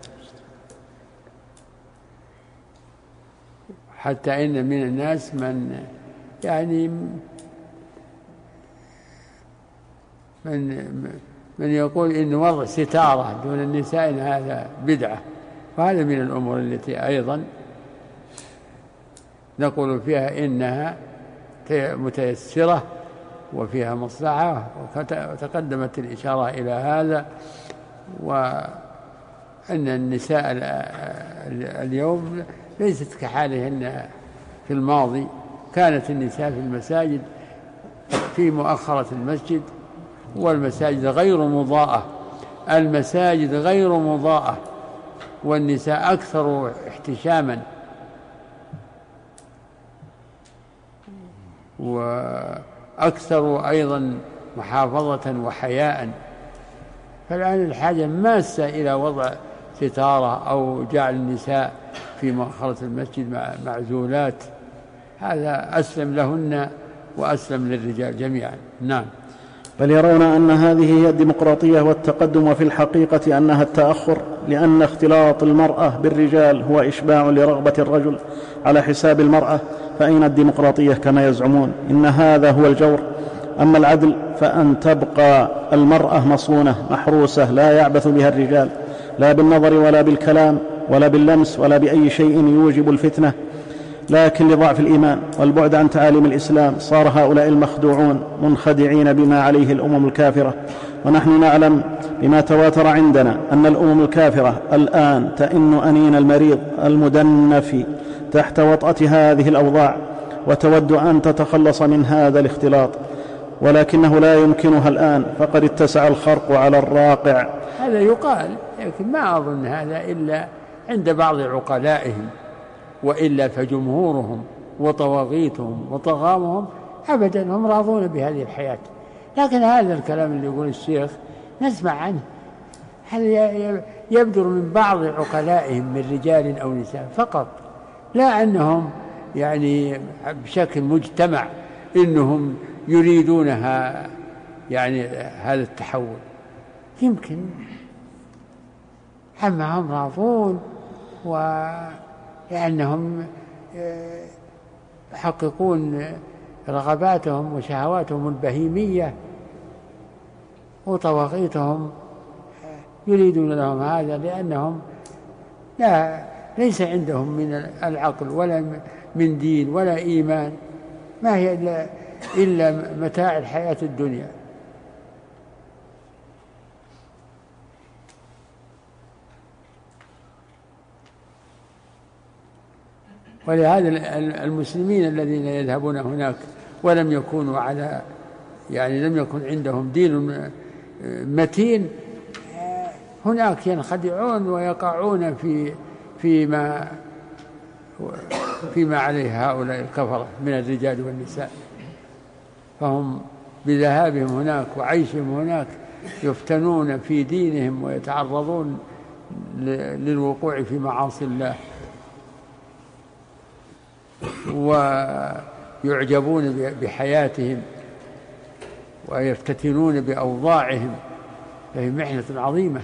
حتى إن من الناس من يعني من من يقول إن وضع ستارة دون النساء إن هذا بدعة، وهذا من الأمور التي أيضا نقول فيها إنها متيسرة وفيها مصلحة، وتقدمت الإشارة إلى هذا. وأن النساء اليوم ليست كحالهن في الماضي، كانت النساء في المساجد في مؤخرة المسجد، والمساجد غير مضاءة، المساجد غير مضاءة، والنساء أكثر احتشاما وأكثر أيضا محافظة وحياء. فالآن الحاجة ماسة إلى وضع ستارة أو جعل النساء في مؤخرة المسجد معزولات، هذا أسلم لهن وأسلم للرجال جميعا. نعم. بل يرون أن هذه هي الديمقراطية والتقدم، وفي الحقيقة أنها التأخر، لأن اختلاط المرأة بالرجال هو إشباع لرغبة الرجل على حساب المرأة، فأين الديمقراطية كما يزعمون؟ إن هذا هو الجور. أما العدل فأن تبقى المرأة مصونة محروسة لا يعبث بها الرجال، لا بالنظر ولا بالكلام ولا باللمس ولا بأي شيء يوجب الفتنة، لكن لضعف الإيمان والبعد عن تعاليم الإسلام صار هؤلاء المخدوعون منخدعين بما عليه الأمم الكافرة. ونحن نعلم بما تواتر عندنا أن الأمم الكافرة الآن تئن أنين المريض المدنف تحت وطأة هذه الأوضاع، وتود أن تتخلص من هذا الاختلاط، ولكنه لا يمكنها الآن، فقد اتسع الخرق على الراقع. هذا يقال، لكن ما أظن هذا إلا عند بعض عقلائهم، وإلا فجمهورهم وطواغيتهم وطغامهم أبدا هم راضون بهذه الحياة. لكن هذا الكلام اللي يقول الشيخ نسمع عنه، هذا يبدر من بعض عقلائهم من رجال أو نساء فقط، لا أنهم يعني بشكل مجتمع إنهم يريدونها يعني هذا التحول. يمكن أما هم راضون ولأنهم يحققون رغباتهم وشهواتهم البهيمية، وطواغيتهم يريدون لهم هذا لأنهم لا ليس عندهم من العقل ولا من دين ولا إيمان، ما هي إلا, إلا متاع الحياة الدنيا. ولهذا المسلمين الذين يذهبون هناك ولم يكونوا على يعني لم يكن عندهم دين متين، هناك ينخدعون ويقعون في فيما فيما عليه هؤلاء الكفرة من الرجال والنساء، فهم بذهابهم هناك وعيشهم هناك يفتنون في دينهم ويتعرضون للوقوع في معاصي الله، ويعجبون بحياتهم ويفتتنون بأوضاعهم، فهي محنة عظيمة.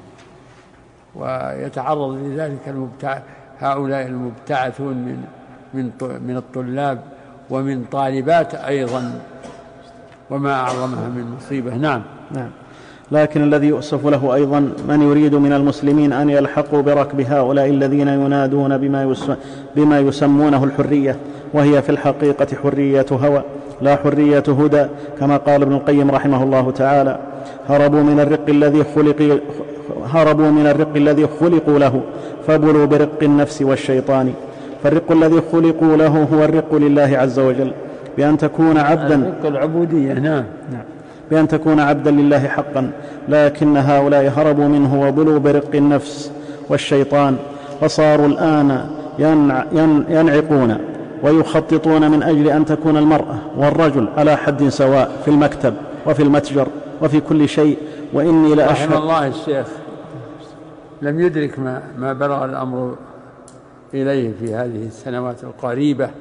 ويتعرض لذلك المبتع... هؤلاء المبتعثون من من من الطلاب ومن طالبات أيضا، وما أعظمها من مصيبة. نعم. نعم. لكن الذي يؤسف له أيضا من يريد من المسلمين أن يلحقوا بركب هؤلاء الذين ينادون بما, يس... بما يسمونه الحرية، وهي في الحقيقة حرية هوى لا حرية هدى، كما قال ابن القيم رحمه الله تعالى: هربوا من الرق الذي خلق هربوا من الرق الذي خلقوا له فبلوا برق النفس والشيطان. فالرق الذي خلقوا له هو الرق لله عز وجل، بأن تكون عبدا الرق العبودية. نعم. بأن تكون عبدا لله حقا، لكن هؤلاء هربوا منه وبلوا برق النفس والشيطان، وصاروا الآن ينعقون ويخططون من أجل أن تكون المرأة والرجل على حد سواء في المكتب وفي المتجر وفي كل شيء. وإني لأشهد رحم الله الشيخ لم يدرك ما, ما بلغ الأمر إليه في هذه السنوات القريبة،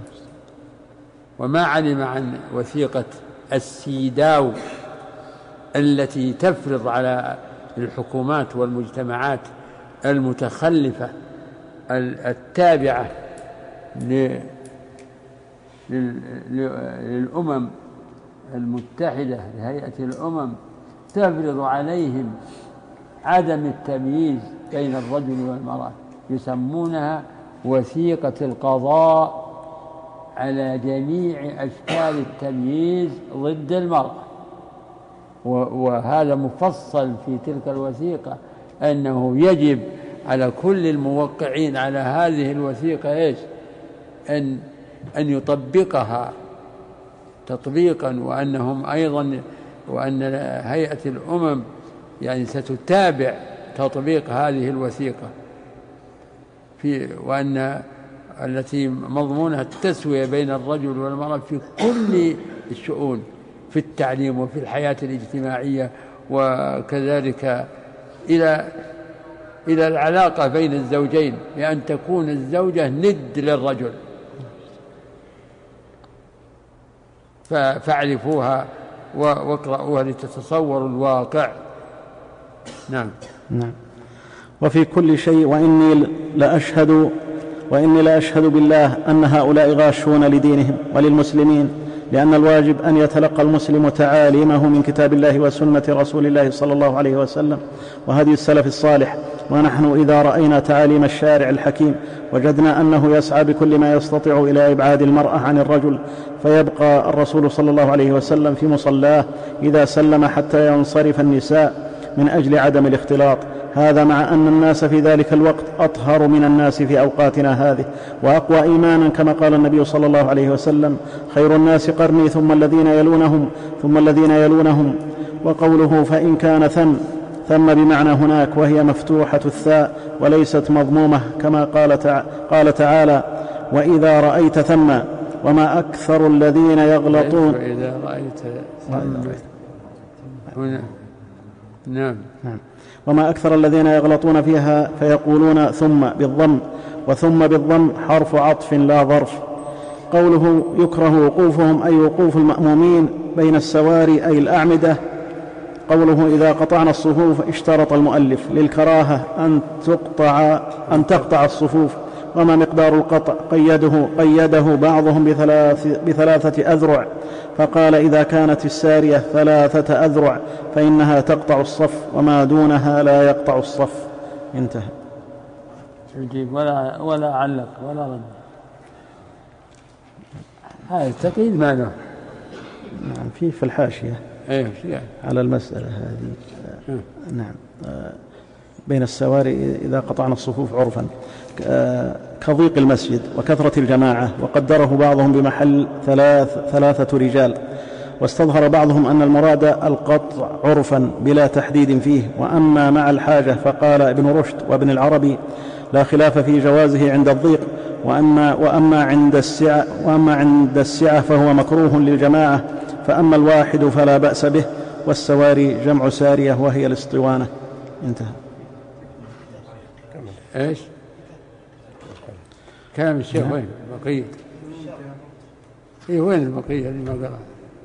وما علم عن وثيقة السيداو التي تفرض على الحكومات والمجتمعات المتخلفة التابعة للأمم المتحدة، لهيئة الأمم، تستفرض عليهم عدم التمييز بين الرجل والمرأة، يسمونها وثيقة القضاء على جميع أشكال التمييز ضد المرأة. وهذا مفصل في تلك الوثيقة أنه يجب على كل الموقعين على هذه الوثيقة إيش؟ أن أن يطبقها تطبيقا، وأنهم أيضا وأن هيئة الأمم يعني ستتابع تطبيق هذه الوثيقة في، وأن التي مضمونها التسوية بين الرجل والمرأة في كل الشؤون، في التعليم وفي الحياة الاجتماعية، وكذلك إلى إلى العلاقة بين الزوجين، بأن تكون الزوجة ند للرجل. فاعرفوها واقرأوها لتتصوروا الواقع. نعم نعم. وفي كل شيء وإني لأشهد وإني لأشهد بالله أن هؤلاء غاشون لدينهم وللمسلمين، لأن الواجب أن يتلقى المسلم تعاليمه من كتاب الله وسنة رسول الله صلى الله عليه وسلم وهدي السلف الصالح. ونحن إذا رأينا تعاليم الشارع الحكيم وجدنا أنه يسعى بكل ما يستطيع إلى إبعاد المرأة عن الرجل، فيبقى الرسول صلى الله عليه وسلم في مصلاه إذا سلم حتى ينصرف النساء من أجل عدم الاختلاط. هذا مع أن الناس في ذلك الوقت أطهر من الناس في أوقاتنا هذه وأقوى إيمانا، كما قال النبي صلى الله عليه وسلم: خير الناس قرني ثم الذين يلونهم ثم الذين يلونهم. وقوله فإن كان ثم ثم بمعنى هناك، وهي مفتوحة الثاء وليست مضمومة، كما قال, تع... قال تعالى: وإذا رأيت ثم. وما أكثر الذين يغلطون. وإذا رأيت ثم هنا. نعم نعم. وما أكثر الذين يغلطون فيها فيقولون ثم بالضم، وثم بالضم حرف عطف لا ظرف. قوله يكره وقوفهم أي وقوف المأمومين بين السواري أي الأعمدة. قوله إذا قطعنا الصفوف اشترط المؤلف للكراهة أن تقطع أن تقطع الصفوف. وما مقدار القطع قيده, قيده بعضهم بثلاث بثلاثة أذرع، فقال إذا كانت السارية ثلاثة أذرع فإنها تقطع الصف، وما دونها لا يقطع الصف. انتهى. يجيب ولا ولا علق ولا رد. هذا التقييد ما له. نعم، في في الحاشية ايه على المسألة هذه. نعم. بين السواري إذا قطعنا الصفوف عرفا كضيق المسجد وكثرة الجماعة، وقدره بعضهم بمحل ثلاث ثلاثة رجال، واستظهر بعضهم أن المراد القطع عرفا بلا تحديد فيه. وأما مع الحاجة فقال ابن رشد وابن العربي لا خلاف في جوازه عند الضيق، وأما, وأما, عند السعة وأما عند السعة فهو مكروه للجماعة، فأما الواحد فلا بأس به. والسواري جمع سارية وهي الاسطوانة. انتهى. ايش كلام الشيخ؟ وين البقية؟ ايه وين البقية اللي ما قرأ؟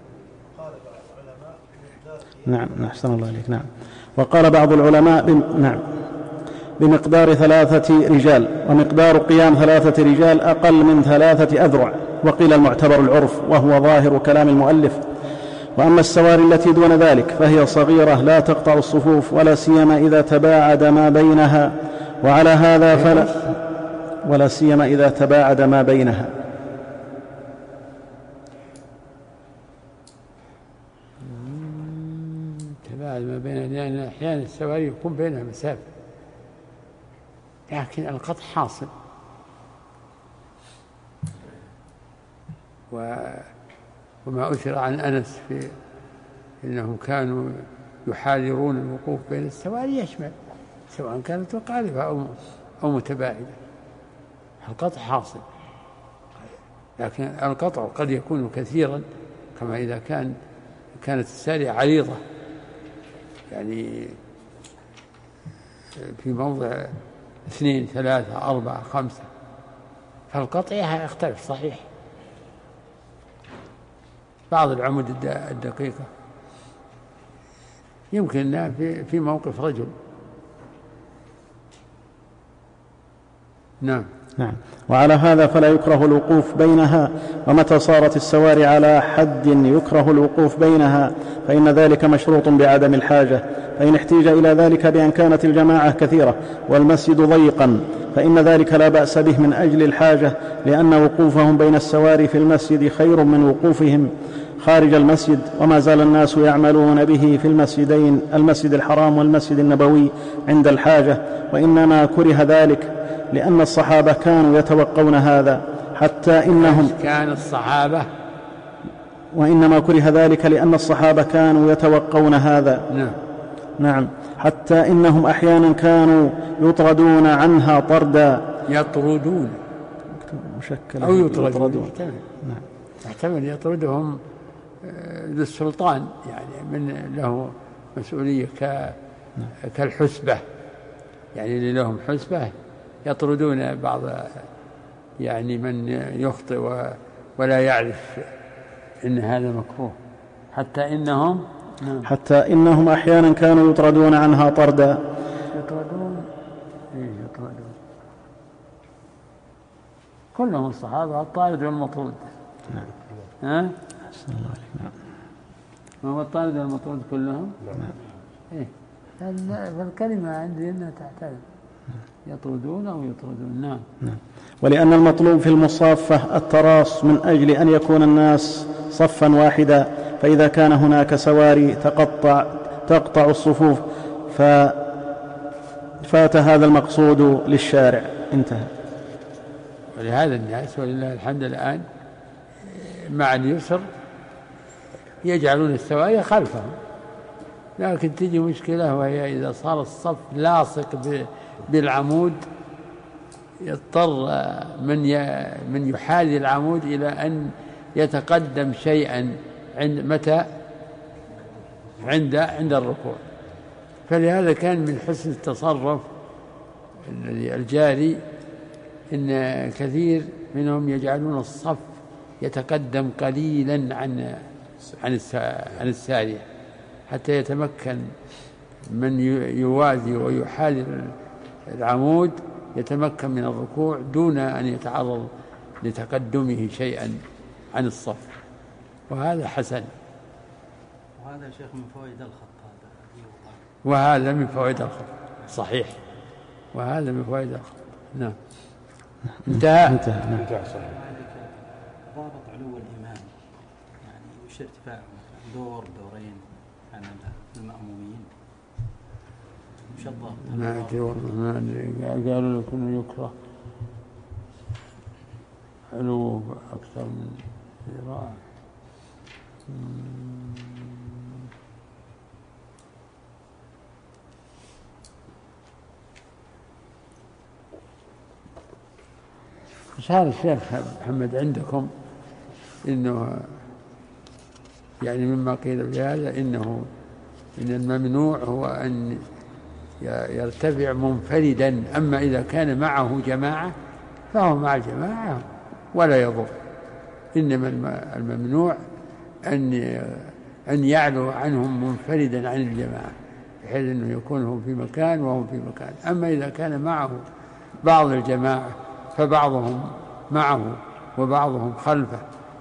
نعم أحسن الله عليك. نعم. وقال بعض العلماء بم... نعم بمقدار ثلاثة رجال، ومقدار قيام ثلاثة رجال أقل من ثلاثة أذرع، وقيل المعتبر العرف وهو ظاهر كلام المؤلف. وأما السواري التي دون ذلك فهي صغيرة لا تقطع الصفوف، ولا سيما إذا تباعد ما بينها، وعلى هذا فلا ولا سيما إذا تباعد ما بينها. تباعد ما بينها، لأن أحيانا السواري يكون بينها مسافة، لكن القطع حاصل. و وما أثر عن أنس في إنهم كانوا يحاذرون الوقوف بين السواري يشمل سواء كانت مقاربة أو أو متباعدة. القطع حاصل، لكن القطع قد يكون كثيرا، كما إذا كان كانت السارية عريضة، يعني في موضع اثنين ثلاثة أربعة خمسة، فالقطع يختلف صحيح. بعض العمود الدقيقة يمكن في في موقف رجل. نعم. نعم. وعلى هذا فلا يكره الوقوف بينها، ومتى صارت السواري على حد يكره الوقوف بينها فإن ذلك مشروط بعدم الحاجة، فإن احتيج إلى ذلك بأن كانت الجماعة كثيرة والمسجد ضيقا فإن ذلك لا بأس به من أجل الحاجة، لأن وقوفهم بين السواري في المسجد خير من وقوفهم خارج المسجد، وما زال الناس يعملون به في المسجدين المسجد الحرام والمسجد النبوي عند الحاجة، وإنما كره ذلك لأن الصحابة كانوا يتوقون هذا حتى إنهم كان الصحابة وإنما كره ذلك لأن الصحابة كانوا يتوقون هذا. نعم. نعم. حتى إنهم أحيانا كانوا يطردون عنها طردا. يطردون مشكلة أو يطردون, يطردون. نعم. يحتمل يطردهم للسلطان، يعني من له مسؤولية كالحسبة، يعني اللي لهم حسبة يطردون بعض يعني من يخطئ ولا يعرف إن هذا مكروه، حتى إنهم حتى إنهم أحيانا كانوا يطردون عنها طردا. يطردون إيه يطردون كلهم الصحابة الطارد والمطرود. نعم. ها؟ أحسن الله عليك. نعم. ما هو الطارد والمطرود كلهم؟ نعم. إيه فالكلمة عندي أنها تحتاج يطردون أو يطردون. نعم. نعم. ولأن المطلوب في المصافة التراص من أجل أن يكون الناس صفا واحدا، فإذا كان هناك سواري تقطع تقطع الصفوف ففات هذا المقصود للشارع. انتهى. ولهذا الناس ولله الحمد الآن مع اليسر يجعلون السواري خلفهم، لكن تجي مشكلة، وهي إذا صار الصف لاصق بالعمود يضطر من من يحاذي العمود إلى أن يتقدم شيئا عند متى عند عند الركوع. فلهذا كان من حسن التصرف الذي الجاري إن كثير منهم يجعلون الصف يتقدم قليلا عن عن عن السارية حتى يتمكن من يوازي ويحاذي العمود يتمكن من الركوع دون أن يتعرض لتقدمه شيئا عن الصف، وهذا حسن. وهذا شيخ من فوائد الخط هذا. وهذا من فوائد الخط صحيح، وهذا من فوائد الخط. نعم. انتهى. انتهى. نعم. ضابط علو الإمام يعني وش ارتفاعه دور دورين عن المأمومين؟ وش الضابط؟ ما أدري والله، ما أدري. قالوا لك إنه يكره علو أكثر من ذراع. صار الشيخ محمد عندكم إنه يعني مما قيل بهذا إنه إن الممنوع هو أن يرتفع منفردا، أما إذا كان معه جماعة فهو مع الجماعة ولا يضر، إنما الممنوع أن أن يعلو عنهم منفردا عن الجماعة بحيث أنه يكون هم في مكان وهم في مكان. أما إذا كان معه بعض الجماعة فبعضهم معه وبعضهم خلفه.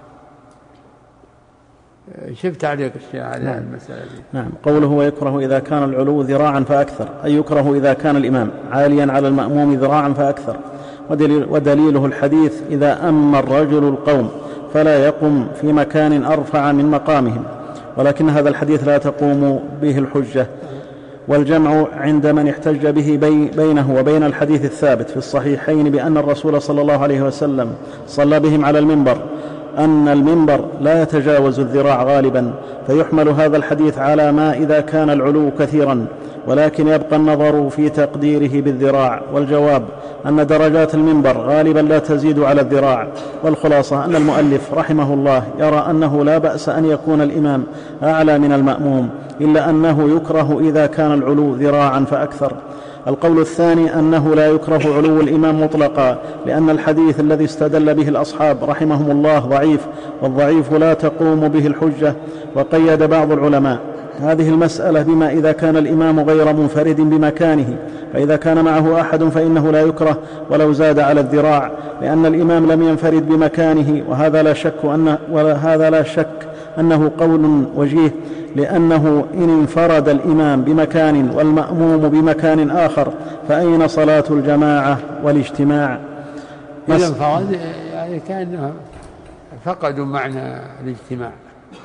شفت تعليق الشيخ على نعم. المسألة دي؟ نعم. قوله ويكره إذا كان العلو ذراعا فأكثر، أي يكره إذا كان الإمام عاليا على المأموم ذراعا فأكثر، ودليل ودليله الحديث إذا أما الرجل القوم فلا يقم في مكان أرفع من مقامهم، ولكن هذا الحديث لا تقوم به الحجة، والجمع عند من احتج به بينه وبين الحديث الثابت في الصحيحين بأن الرسول صلى الله عليه وسلم صلى بهم على المنبر أن المنبر لا يتجاوز الذراع غالبا، فيحمل هذا الحديث على ما إذا كان العلو كثيرا، ولكن يبقى النظر في تقديره بالذراع. والجواب أن درجات المنبر غالبا لا تزيد على الذراع. والخلاصة أن المؤلف رحمه الله يرى أنه لا بأس أن يكون الإمام أعلى من المأموم، إلا أنه يكره إذا كان العلو ذراعا فأكثر. القول الثاني أنه لا يكره علو الإمام مطلقا، لأن الحديث الذي استدل به الأصحاب رحمهم الله ضعيف، والضعيف لا تقوم به الحجة. وقيد بعض العلماء هذه المسألة بما إذا كان الإمام غير منفرد بمكانه، فإذا كان معه أحد فإنه لا يكره ولو زاد على الذراع، لأن الإمام لم ينفرد بمكانه، وهذا لا شك أنه, وهذا لا شك أنه قول وجيه، لأنه إن انفرد الإمام بمكان والمأموم بمكان آخر فأين صلاة الجماعة والاجتماع؟ إذا انفرد يعني كأنهم فقدوا معنى الاجتماع.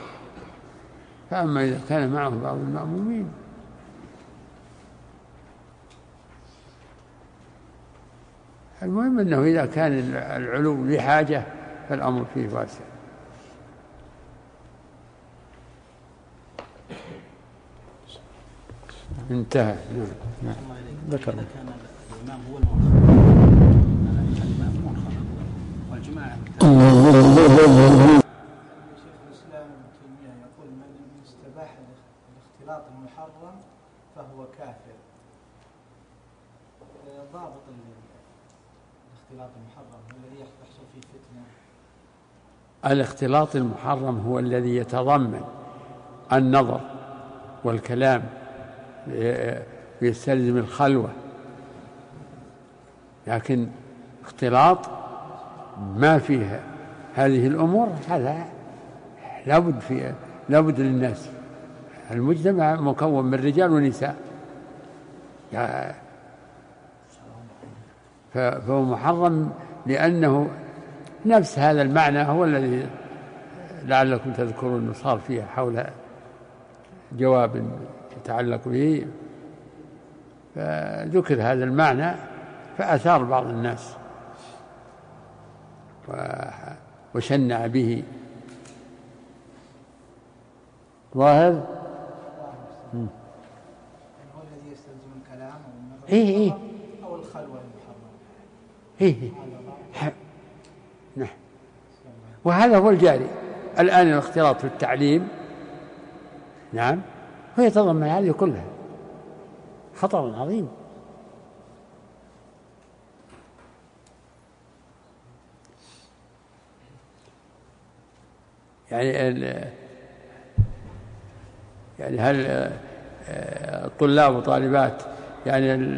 فأما إذا كان معه بعض المأمومين المهم أنه إذا كان العلو لحاجة فالأمر فيه واسع. انتهى. نعم. ذكر إذا كان الإمام هو المنخرط، الإمام منخرط والجماعة شيخ الإسلام ابن تيمية يقول من استباح الاختلاط المحرم فهو كافر. ضابط الاختلاط المحرم الذي يحصل فيه فتنة. الاختلاط المحرم هو الذي يتضمن النظر والكلام ويستلزم الخلوة، لكن اختلاط ما فيها هذه الأمور هذا لابد فيه لابد للناس. المجتمع مكون من رجال ونساء، فهو محرم لأنه نفس هذا المعنى هو الذي لعلكم تذكرون صار فيه حول جواب يتعلق به، فذكر هذا المعنى فأثار بعض الناس وشنع به. ظاهر هو الذي يستلزم الكلام أو النظر إيه إيه أو الخلوة المحرمة. إيه إيه. نعم. وهذا هو الجاري الآن الاختلاط في التعليم. نعم. هو يتضمن هذه كلها خطر عظيم. يعني يعني هل الطلاب وطالبات يعني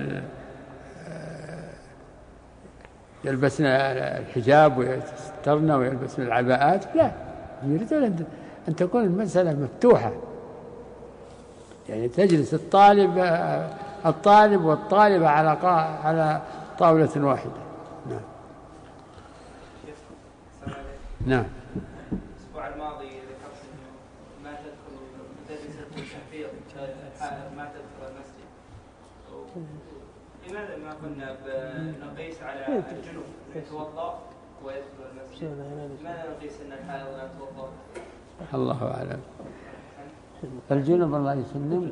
يلبسن الحجاب ويسترن ويلبسن العباءات؟ لا، يريدون أن تكون المسألة مفتوحة، يعني تجلس الطالب الطالب والطالبة على على طاولة واحدة. نعم. نعم. الأسبوع الماضي ذكرت إنه ما تدخل مدرسة التحفيظ ما تدخل المسجد. لماذا ما كنا نقيس على الجنوب يتوضأ ويدخل المسجد؟ لماذا نقيس أن الحائض لا تتوضأ؟ الله أعلم. الجنوب الله يسلم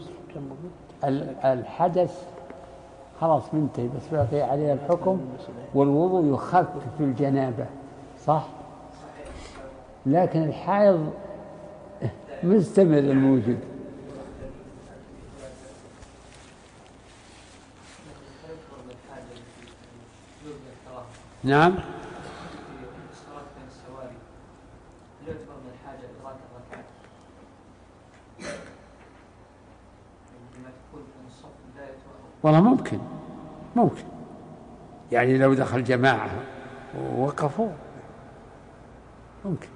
الحدث خلاص منتهي، بس باقي عليه الحكم، والوضوء يخفف الجنابة صح، لكن الحائض مستمر الموجود. نعم. والله ممكن ممكن يعني لو دخل جماعة ووقفوا ممكن.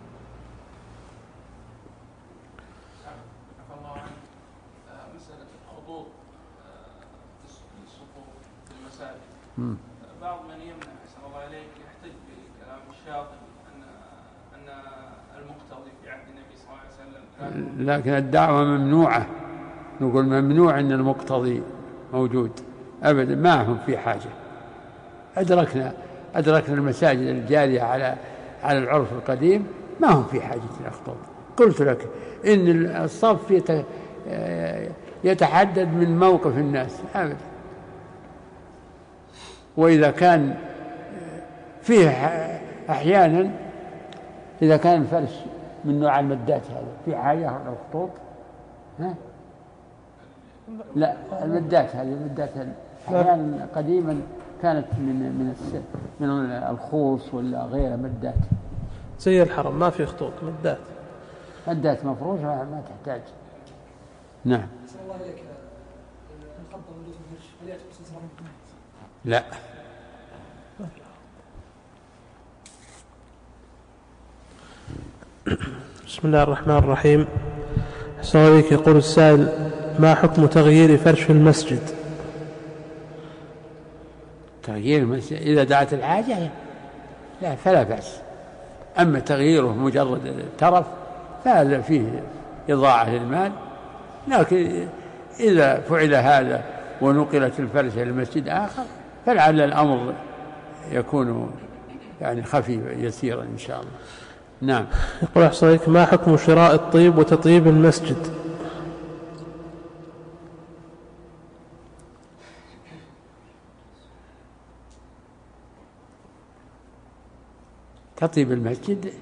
عفى الله عنك، مسألة الخطوط للصفوف في المساجد، بعض من يمنع أحسن الله عليك يحتج بكلام الشاطبي أن أن المقتضي في عهد النبي صلى الله عليه وسلم، لكن الدعوة ممنوعة، نقول ممنوع أن المقتضي موجود أبدا، ما هم في حاجة. أدركنا أدركنا المساجد الجارية على على العرف القديم ما هم في حاجة إلى خطوط. قلت لك إن الصف يتحدد من موقف الناس أبدا، وإذا كان فيه أحيانا إذا كان الفرش من نوع المدات هذا في حاجة على الخطوط، ها؟ لا المدات هذه المدات أحيانا قديما كانت من من من الخوص ولا غيره مدات زي الحرم ما في خطوط، مدات مدات مفروشة ما تحتاج. نعم. لا. بسم الله الرحمن الرحيم. أحسن عليك. يقول السائل: ما حكم تغيير فرش المسجد؟ تغيير المسجد إذا دعت الحاجة لا فلا بأس، أما تغييره مجرد ترف فهذا فيه إضاعة للمال، لكن إذا فعل هذا ونقلت الفرشة لمسجد آخر فلعل الأمر يكون يعني خفيفا يسيرا إن شاء الله. نعم. يقول أحسن عليك: ما حكم شراء الطيب وتطيب المسجد؟ تطيب المسجد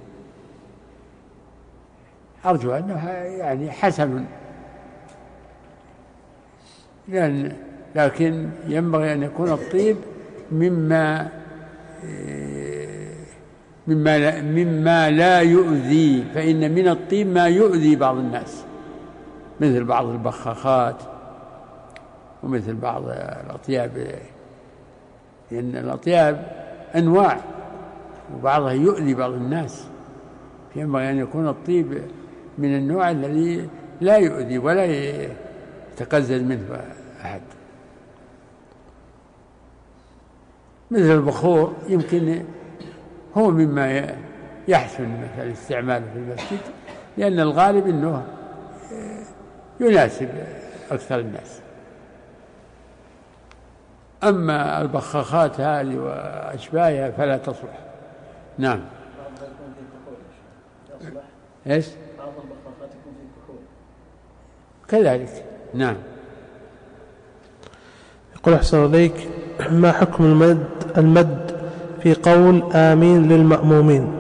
أرجو أنه يعني حسن، لأن لكن ينبغي أن يكون الطيب مما مما لا, مما لا يؤذي، فإن من الطيب ما يؤذي بعض الناس مثل بعض البخاخات ومثل بعض الأطياب، لأن الأطياب أنواع وبعضها يؤذي بعض الناس، ينبغي أن يكون الطيب من النوع الذي لا يؤذي ولا يتقزز منه أحد. مثل البخور يمكن هو مما يحسن مثل استعماله في المسجد، لأن الغالب أنه يناسب أكثر الناس. أما البخاخات هذه وأشباهها فلا تصلح. نعم. إيش؟ بعض البخاخات يكون فيه كحول كذلك. نعم. يقول أحسن إليك: ما حكم المد المد في قول آمين للمأمومين؟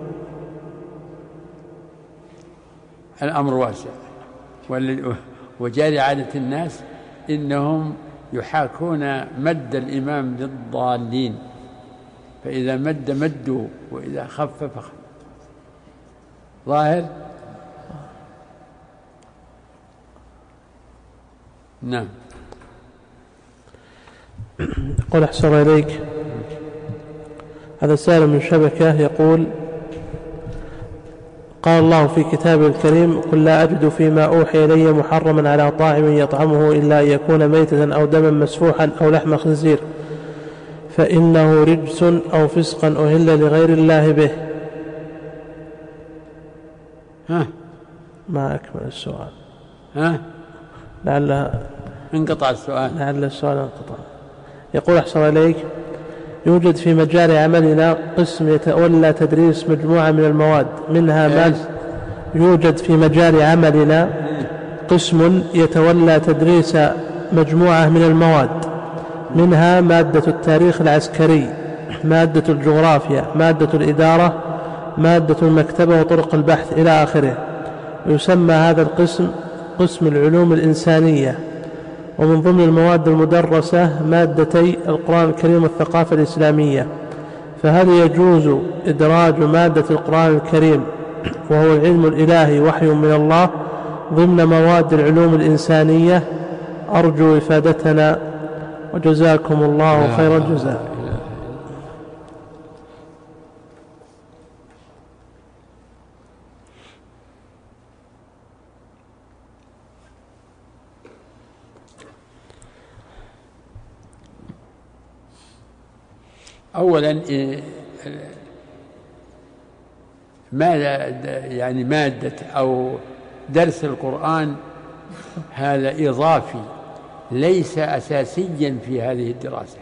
الأمر واسع، وجاري عادة الناس إنهم يحاكون مد الإمام للضالين، فإذا مد مدوا وإذا خف فخف. ظاهر. نعم. يقول أحسن إليك: هذا سائل من شبكة يقول: قال الله في كتابه الكريم: قل لا أجد فيما أوحي إلي محرما على طاعم يطعمه إلا أن يكون ميتة أو دما مسفوحا أو لحم خنزير فإنه رجس أو فسقا أهل لغير الله به. ها ما أكمل السؤال. ها لعل انقطع السؤال. لعل السؤال انقطع. يقول أحسن إليك: يوجد في مجال عملنا قسم يتولى تدريس مجموعة من المواد منها مادة يوجد في مجال عملنا قسم يتولى تدريس مجموعة من المواد منها مادة التاريخ العسكري، مادة الجغرافيا، مادة الإدارة، مادة المكتبة وطرق البحث إلى آخره. ويسمى هذا القسم قسم العلوم الإنسانية. ومن ضمن المواد المدرسة مادتي القرآن الكريم والثقافة الإسلامية، فهل يجوز إدراج مادة القرآن الكريم وهو العلم الإلهي وحي من الله ضمن مواد العلوم الإنسانية؟ أرجو إفادتنا وجزاكم الله خير الجزاء. أولا ماذا يعني مادة أو درس القرآن هذا إضافي ليس أساسيا في هذه الدراسة.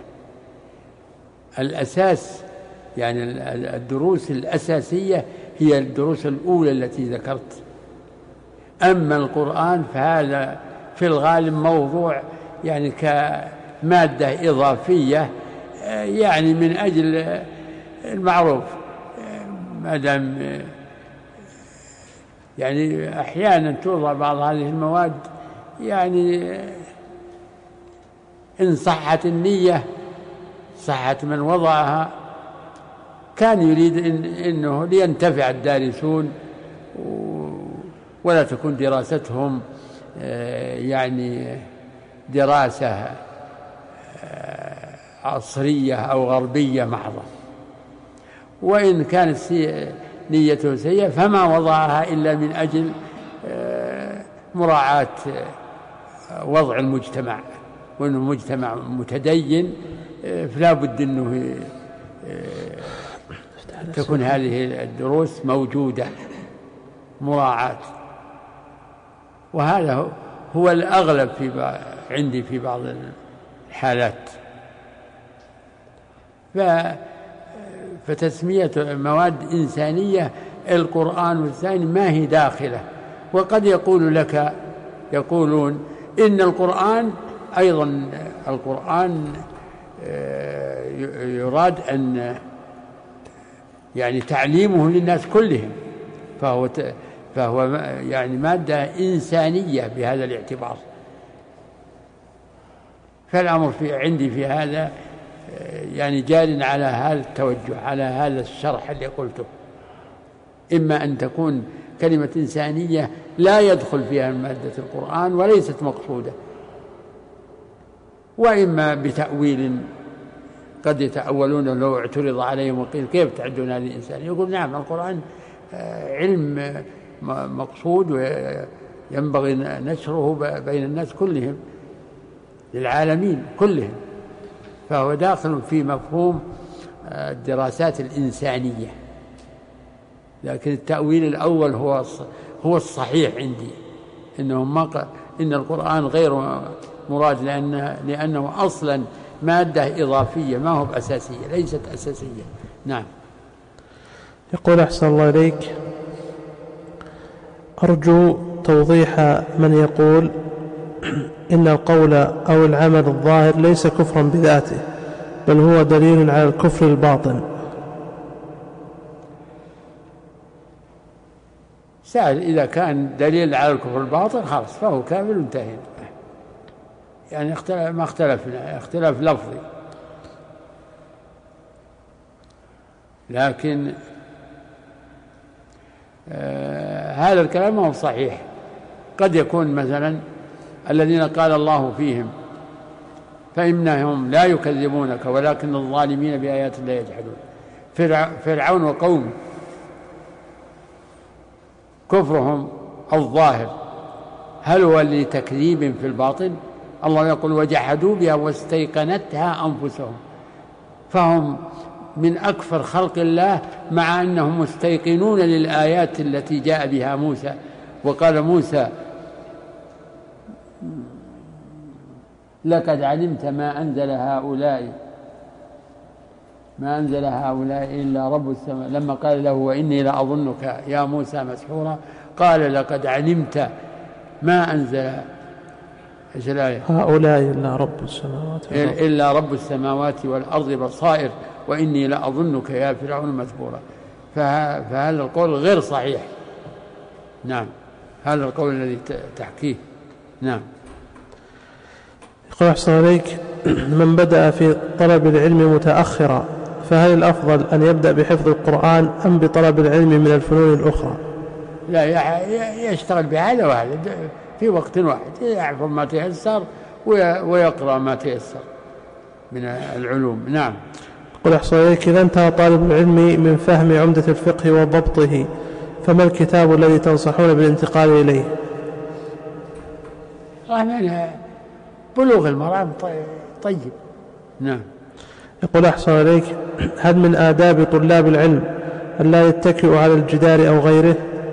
الأساس يعني الدروس الأساسية هي الدروس الأولى التي ذكرت. أما القرآن فهذا في الغالب موضوع يعني كمادة إضافية يعني من أجل المعروف، ما دام يعني أحيانا توضع بعض هذه المواد يعني إن صحت النية صحت من وضعها كان يريد إن إنه لينتفع الدارسون ولا تكون دراستهم يعني دراسة عصرية أو غربية محضة، وإن كانت نيته سيئة فما وضعها إلا من أجل مراعاة وضع المجتمع، وأنه مجتمع متدين فلا بد أنه تكون هذه الدروس موجودة مراعاة. وهذا هو الأغلب في عندي في بعض الحالات. فتسمية مواد إنسانية القرآن والثاني ما هي داخلة. وقد يقول لك يقولون إن القرآن أيضا القرآن يراد أن يعني تعليمه للناس كلهم، فهو فهو يعني مادة إنسانية بهذا الاعتبار. فالأمر في عندي في هذا يعني جار على هذا التوجه، على هذا الشرح اللي قلته، إما أن تكون كلمة إنسانية لا يدخل فيها مادة القرآن وليست مقصودة، وإما بتأويل قد يتأولون لو اعترض عليهم وقيل كيف تعدون هذه الإنسانية، يقول نعم القرآن علم مقصود وينبغي نشره بين الناس كلهم للعالمين كلهم، فهو داخل في مفهوم الدراسات الإنسانية. لكن التأويل الأول هو هو الصحيح عندي، إنه ما إن القرآن غير مراد لأنه, لأنه أصلا مادة إضافية ما هو أساسية، ليست أساسية. نعم. يقول أحسن الله إليك: أرجو توضيح من يقول إن القول أو العمل الظاهر ليس كفرا بذاته، بل هو دليل على الكفر الباطن. سهل، إذا كان دليل على الكفر الباطن خلاص فهو كامل انتهى، يعني اختلف ما اختلفنا اختلاف لفظي. لكن آه هذا الكلام ما هو صحيح. قد يكون مثلا الذين قال الله فيهم فإنهم لا يكذبونك ولكن الظالمين بآيات الله يجحدون، فرعون وقومه كفرهم الظاهر هل هو لتكذيب في الباطن؟ الله يقول وجحدوا بها واستيقنتها أنفسهم، فهم من أكثر خلق الله مع أنهم مستيقنون للآيات التي جاء بها موسى. وقال موسى لقد علمت ما أنزل هؤلاء ما أنزل هؤلاء إلا رب السماء، لما قال له وإني لأظنك يا موسى مسحورا قال لقد علمت ما أنزل هؤلاء إلا رب السماوات والأرض إلا رب السماوات والأرض بصائر وإني لأظنك يا فرعون مثبورا. فهذا القول غير صحيح. نعم، هذا القول الذي تحكيه. نعم. يقول أحسن عليك: من بدأ في طلب العلم متأخرا فهل الأفضل أن يبدأ بحفظ القرآن أم بطلب العلم من الفنون الأخرى؟ لا، يشتغل بهذا وهذا في وقت واحد، يحفظ ما تيسر ويقرأ ما تيسر من العلوم. نعم. يقول أحسن عليك: إذا انتهى طالب العلم من فهم عمدة الفقه وضبطه فما الكتاب الذي تنصحون بالانتقال إليه؟ منها بلوغ المرام. طيب. نعم. يقول أحسن عليك: هل من آداب طلاب العلم أن لا يتكئوا على الجدار أو غيره؟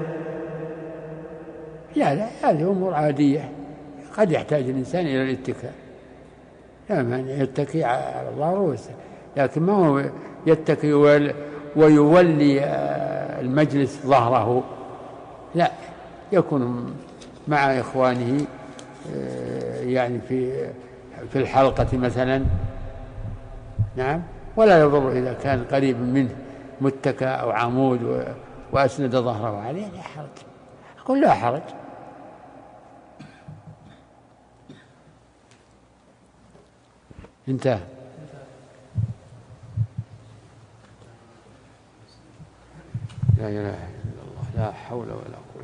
لا لا، هذه أمور عادية، قد يحتاج الإنسان إلى الاتكاء، يعني يتكي على الله رؤوسه، لكن ما هو يتكي ويولي المجلس ظهره، لا، يكون مع إخوانه يعني في في الحلقة مثلا. نعم. ولا يضر إذا كان قريب منه متكى أو عمود وأسند ظهره عليه، لا حرج، أقول لا حرج. انتهى. لا إله إلا الله، لا حول ولا قوة.